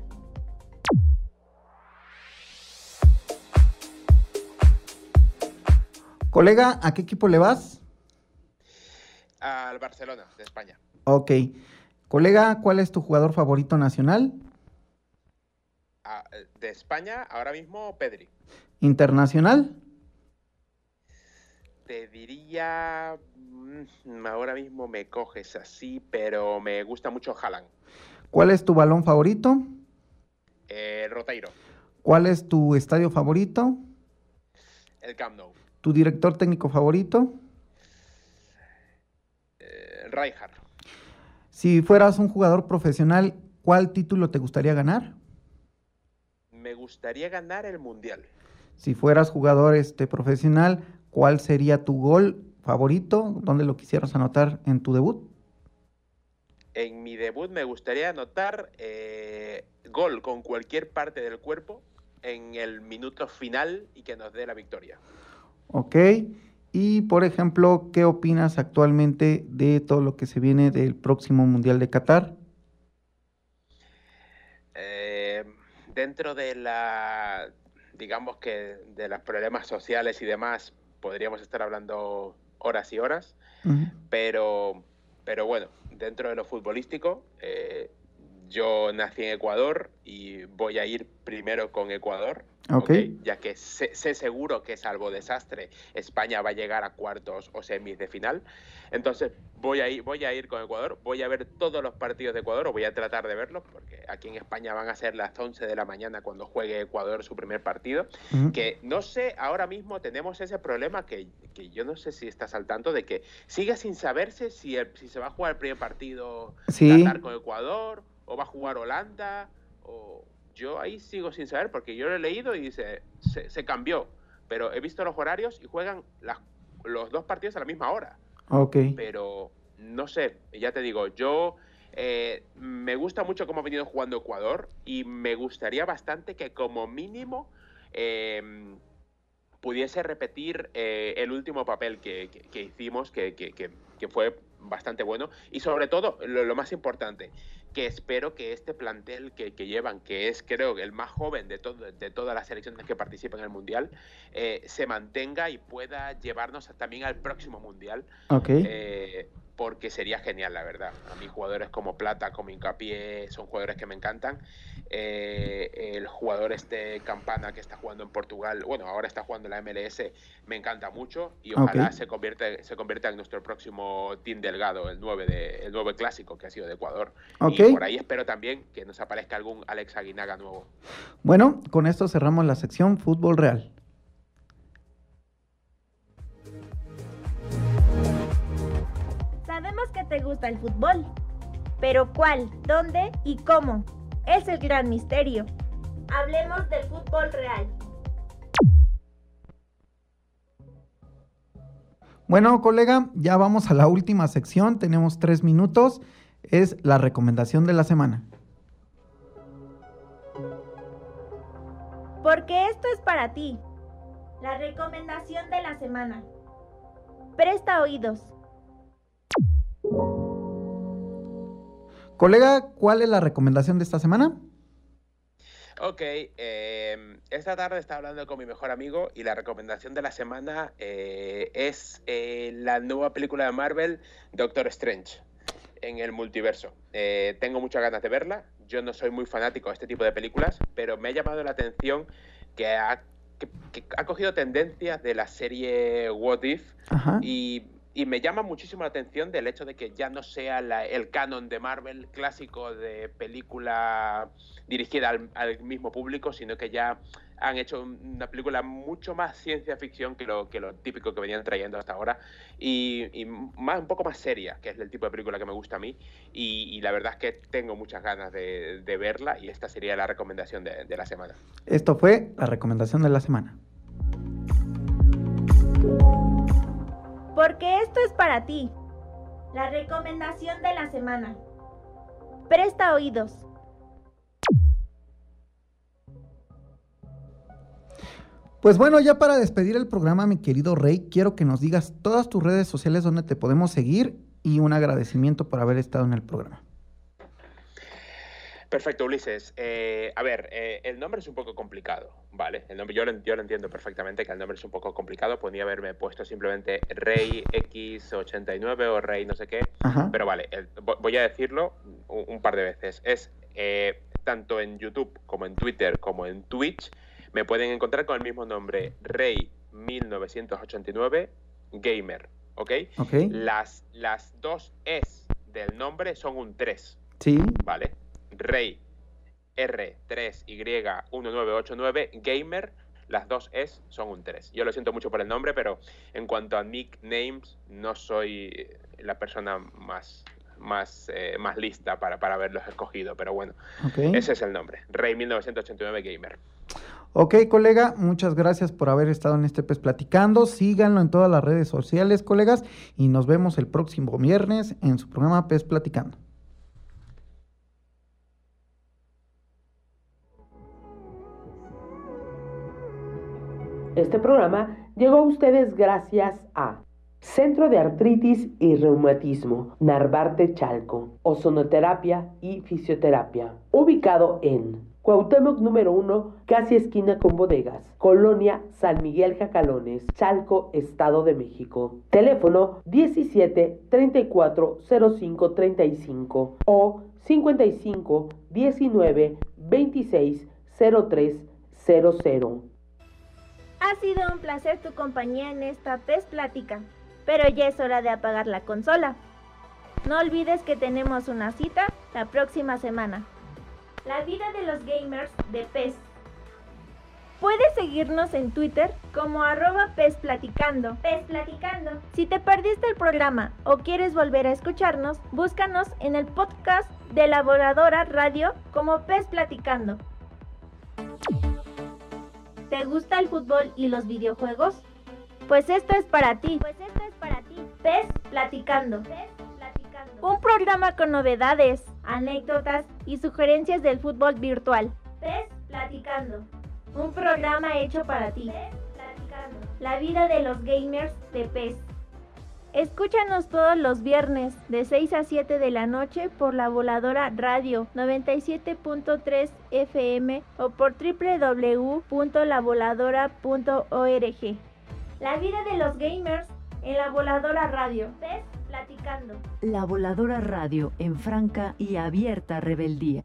Colega, ¿a qué equipo le vas? Al Barcelona, de España. Ok. Colega, ¿cuál es tu jugador favorito nacional? Ah, de España, ahora mismo, Pedri. ¿Internacional? Te diría, mmm, ahora mismo me coges así, pero me gusta mucho Haaland. ¿Cuál es tu balón favorito? Eh, Roteiro. ¿Cuál es tu estadio favorito? El Camp Nou. ¿Tu director técnico favorito? Eh, Rijkaard. Si fueras un jugador profesional, ¿cuál título te gustaría ganar? Me gustaría ganar el Mundial. Si fueras jugador este, profesional, ¿cuál sería tu gol favorito? ¿Dónde lo quisieras anotar en tu debut? En mi debut me gustaría anotar eh, gol con cualquier parte del cuerpo en el minuto final y que nos dé la victoria. Ok. Y, por ejemplo, ¿qué opinas actualmente de todo lo que se viene del próximo Mundial de Qatar? Eh, dentro de la, digamos que de los problemas sociales y demás, podríamos estar hablando horas y horas, uh-huh. pero, pero bueno, dentro de lo futbolístico, eh, yo nací en Ecuador y voy a ir primero con Ecuador, okay. Okay, ya que sé, sé seguro que salvo desastre España va a llegar a cuartos o semis de final. Entonces voy a ir, voy a ir con Ecuador, voy a ver todos los partidos de Ecuador, o voy a tratar de verlos, porque aquí en España van a ser las once de la mañana cuando juegue Ecuador su primer partido, uh-huh. que no sé, ahora mismo tenemos ese problema que, que yo no sé si estás al tanto de que sigue sin saberse si, el, si se va a jugar el primer partido sí. Qatar con Ecuador, o va a jugar Holanda, o yo ahí sigo sin saber, porque yo lo he leído y dice, se, se cambió, pero he visto los horarios y juegan las, los dos partidos a la misma hora. Ok. Pero no sé, ya te digo, yo eh, me gusta mucho cómo ha venido jugando Ecuador y me gustaría bastante que como mínimo eh, pudiese repetir eh, el último papel que, que, que hicimos, que, que, que, que fue bastante bueno, y sobre todo, lo, lo más importante, que espero que este plantel que, que llevan, que es creo el más joven de, todo, de todas las selecciones que participan en el Mundial, eh, se mantenga y pueda llevarnos también al próximo Mundial. Okay. Eh, porque sería genial, la verdad. A mí jugadores como Plata, como Hincapié, son jugadores que me encantan. Eh, el jugador este Campana que está jugando en Portugal, bueno, ahora está jugando en la M L S, me encanta mucho y ojalá okay. se convierta se convierta en nuestro próximo Team Delgado, el nueve de, el nueve clásico que ha sido de Ecuador. Okay. Y por ahí espero también que nos aparezca algún Alex Aguinaga nuevo. Bueno, con esto cerramos la sección Fútbol Real. Sabemos que te gusta el fútbol, pero ¿cuál, dónde y cómo? Es el gran misterio. Hablemos del fútbol real. Bueno, colega, ya vamos a la última sección. Tenemos tres minutos. Es la recomendación de la semana. Porque esto es para ti. La recomendación de la semana. Presta oídos. Colega, ¿cuál es la recomendación de esta semana? Ok, eh, esta tarde estaba hablando con mi mejor amigo y la recomendación de la semana eh, es eh, la nueva película de Marvel, Doctor Strange, en el multiverso. Eh, tengo muchas ganas de verla. Yo no soy muy fanático de este tipo de películas, pero me ha llamado la atención que ha, que, que ha cogido tendencias de la serie What If. Ajá. y... Y me llama muchísimo la atención del hecho de que ya no sea la, el canon de Marvel clásico de película dirigida al, al mismo público, sino que ya han hecho una película mucho más ciencia ficción que lo, que lo típico que venían trayendo hasta ahora y, y más, un poco más seria, que es el tipo de película que me gusta a mí. Y, y la verdad es que tengo muchas ganas de, de verla y esta sería la recomendación de, de la semana. Esto fue la recomendación de la semana. Porque esto es para ti. La recomendación de la semana. Presta oídos. Pues bueno, ya para despedir el programa, mi querido Rey, quiero que nos digas todas tus redes sociales donde te podemos seguir y un agradecimiento por haber estado en el programa. Perfecto, Ulises. Eh, a ver, eh, el nombre es un poco complicado, ¿vale? El nombre, yo, lo, yo lo entiendo perfectamente que el nombre es un poco complicado. Podría haberme puesto simplemente Rey equis ochenta y nueve o Rey no sé qué. Ajá. Pero vale, el, voy a decirlo un, un par de veces. Es eh, tanto en YouTube como en Twitter como en Twitch. Me pueden encontrar con el mismo nombre, Rey mil novecientos ochenta y nueve Gamer, ¿ok? okay. Las, las dos Es del nombre son un tres. Sí. ¿Vale? Rey R tres Y uno nueve ocho nueve Gamer, las dos Es son un tres. Yo lo siento mucho por el nombre, pero en cuanto a nicknames, no soy la persona más, más, eh, más lista para, para haberlos escogido, pero bueno, okay. Ese es el nombre, Rey mil novecientos ochenta y nueve Gamer. Ok, colega, muchas gracias por haber estado en este Pez Platicando. Síganlo en todas las redes sociales, colegas, y nos vemos el próximo viernes en su programa Pez Platicando. Este programa llegó a ustedes gracias a Centro de Artritis y Reumatismo, Narvarte Chalco, Ozonoterapia y Fisioterapia, ubicado en Cuauhtémoc número uno, casi esquina con bodegas, Colonia San Miguel Jacalones, Chalco, Estado de México. Teléfono diecisiete, treinta y cuatro, cero cinco, treinta y cinco o cincuenta y cinco, diecinueve, veintiséis, cero tres, cero cero. Ha sido un placer tu compañía en esta Pez Plática, pero ya es hora de apagar la consola. No olvides que tenemos una cita la próxima semana. La vida de los gamers de Pez. Puedes seguirnos en Twitter como arroba Pez Platicando. Pez Platicando. Si te perdiste el programa o quieres volver a escucharnos, búscanos en el podcast de La Voladora Radio como Pez Platicando. ¿Te gusta el fútbol y los videojuegos? Pues esto es para ti. Pues esto es para ti. Pez Platicando. Pez Platicando. Un programa con novedades, anécdotas y sugerencias del fútbol virtual. Pez Platicando. Un programa hecho para ti. Pez Platicando. La vida de los gamers de Pez. Escúchanos todos los viernes de seis a siete de la noche por La Voladora Radio noventa y siete punto tres F M o por doble u doble u doble u punto la voladora punto org. La vida de los gamers en La Voladora Radio. ¿Ves? Platicando. La Voladora Radio en franca y abierta rebeldía.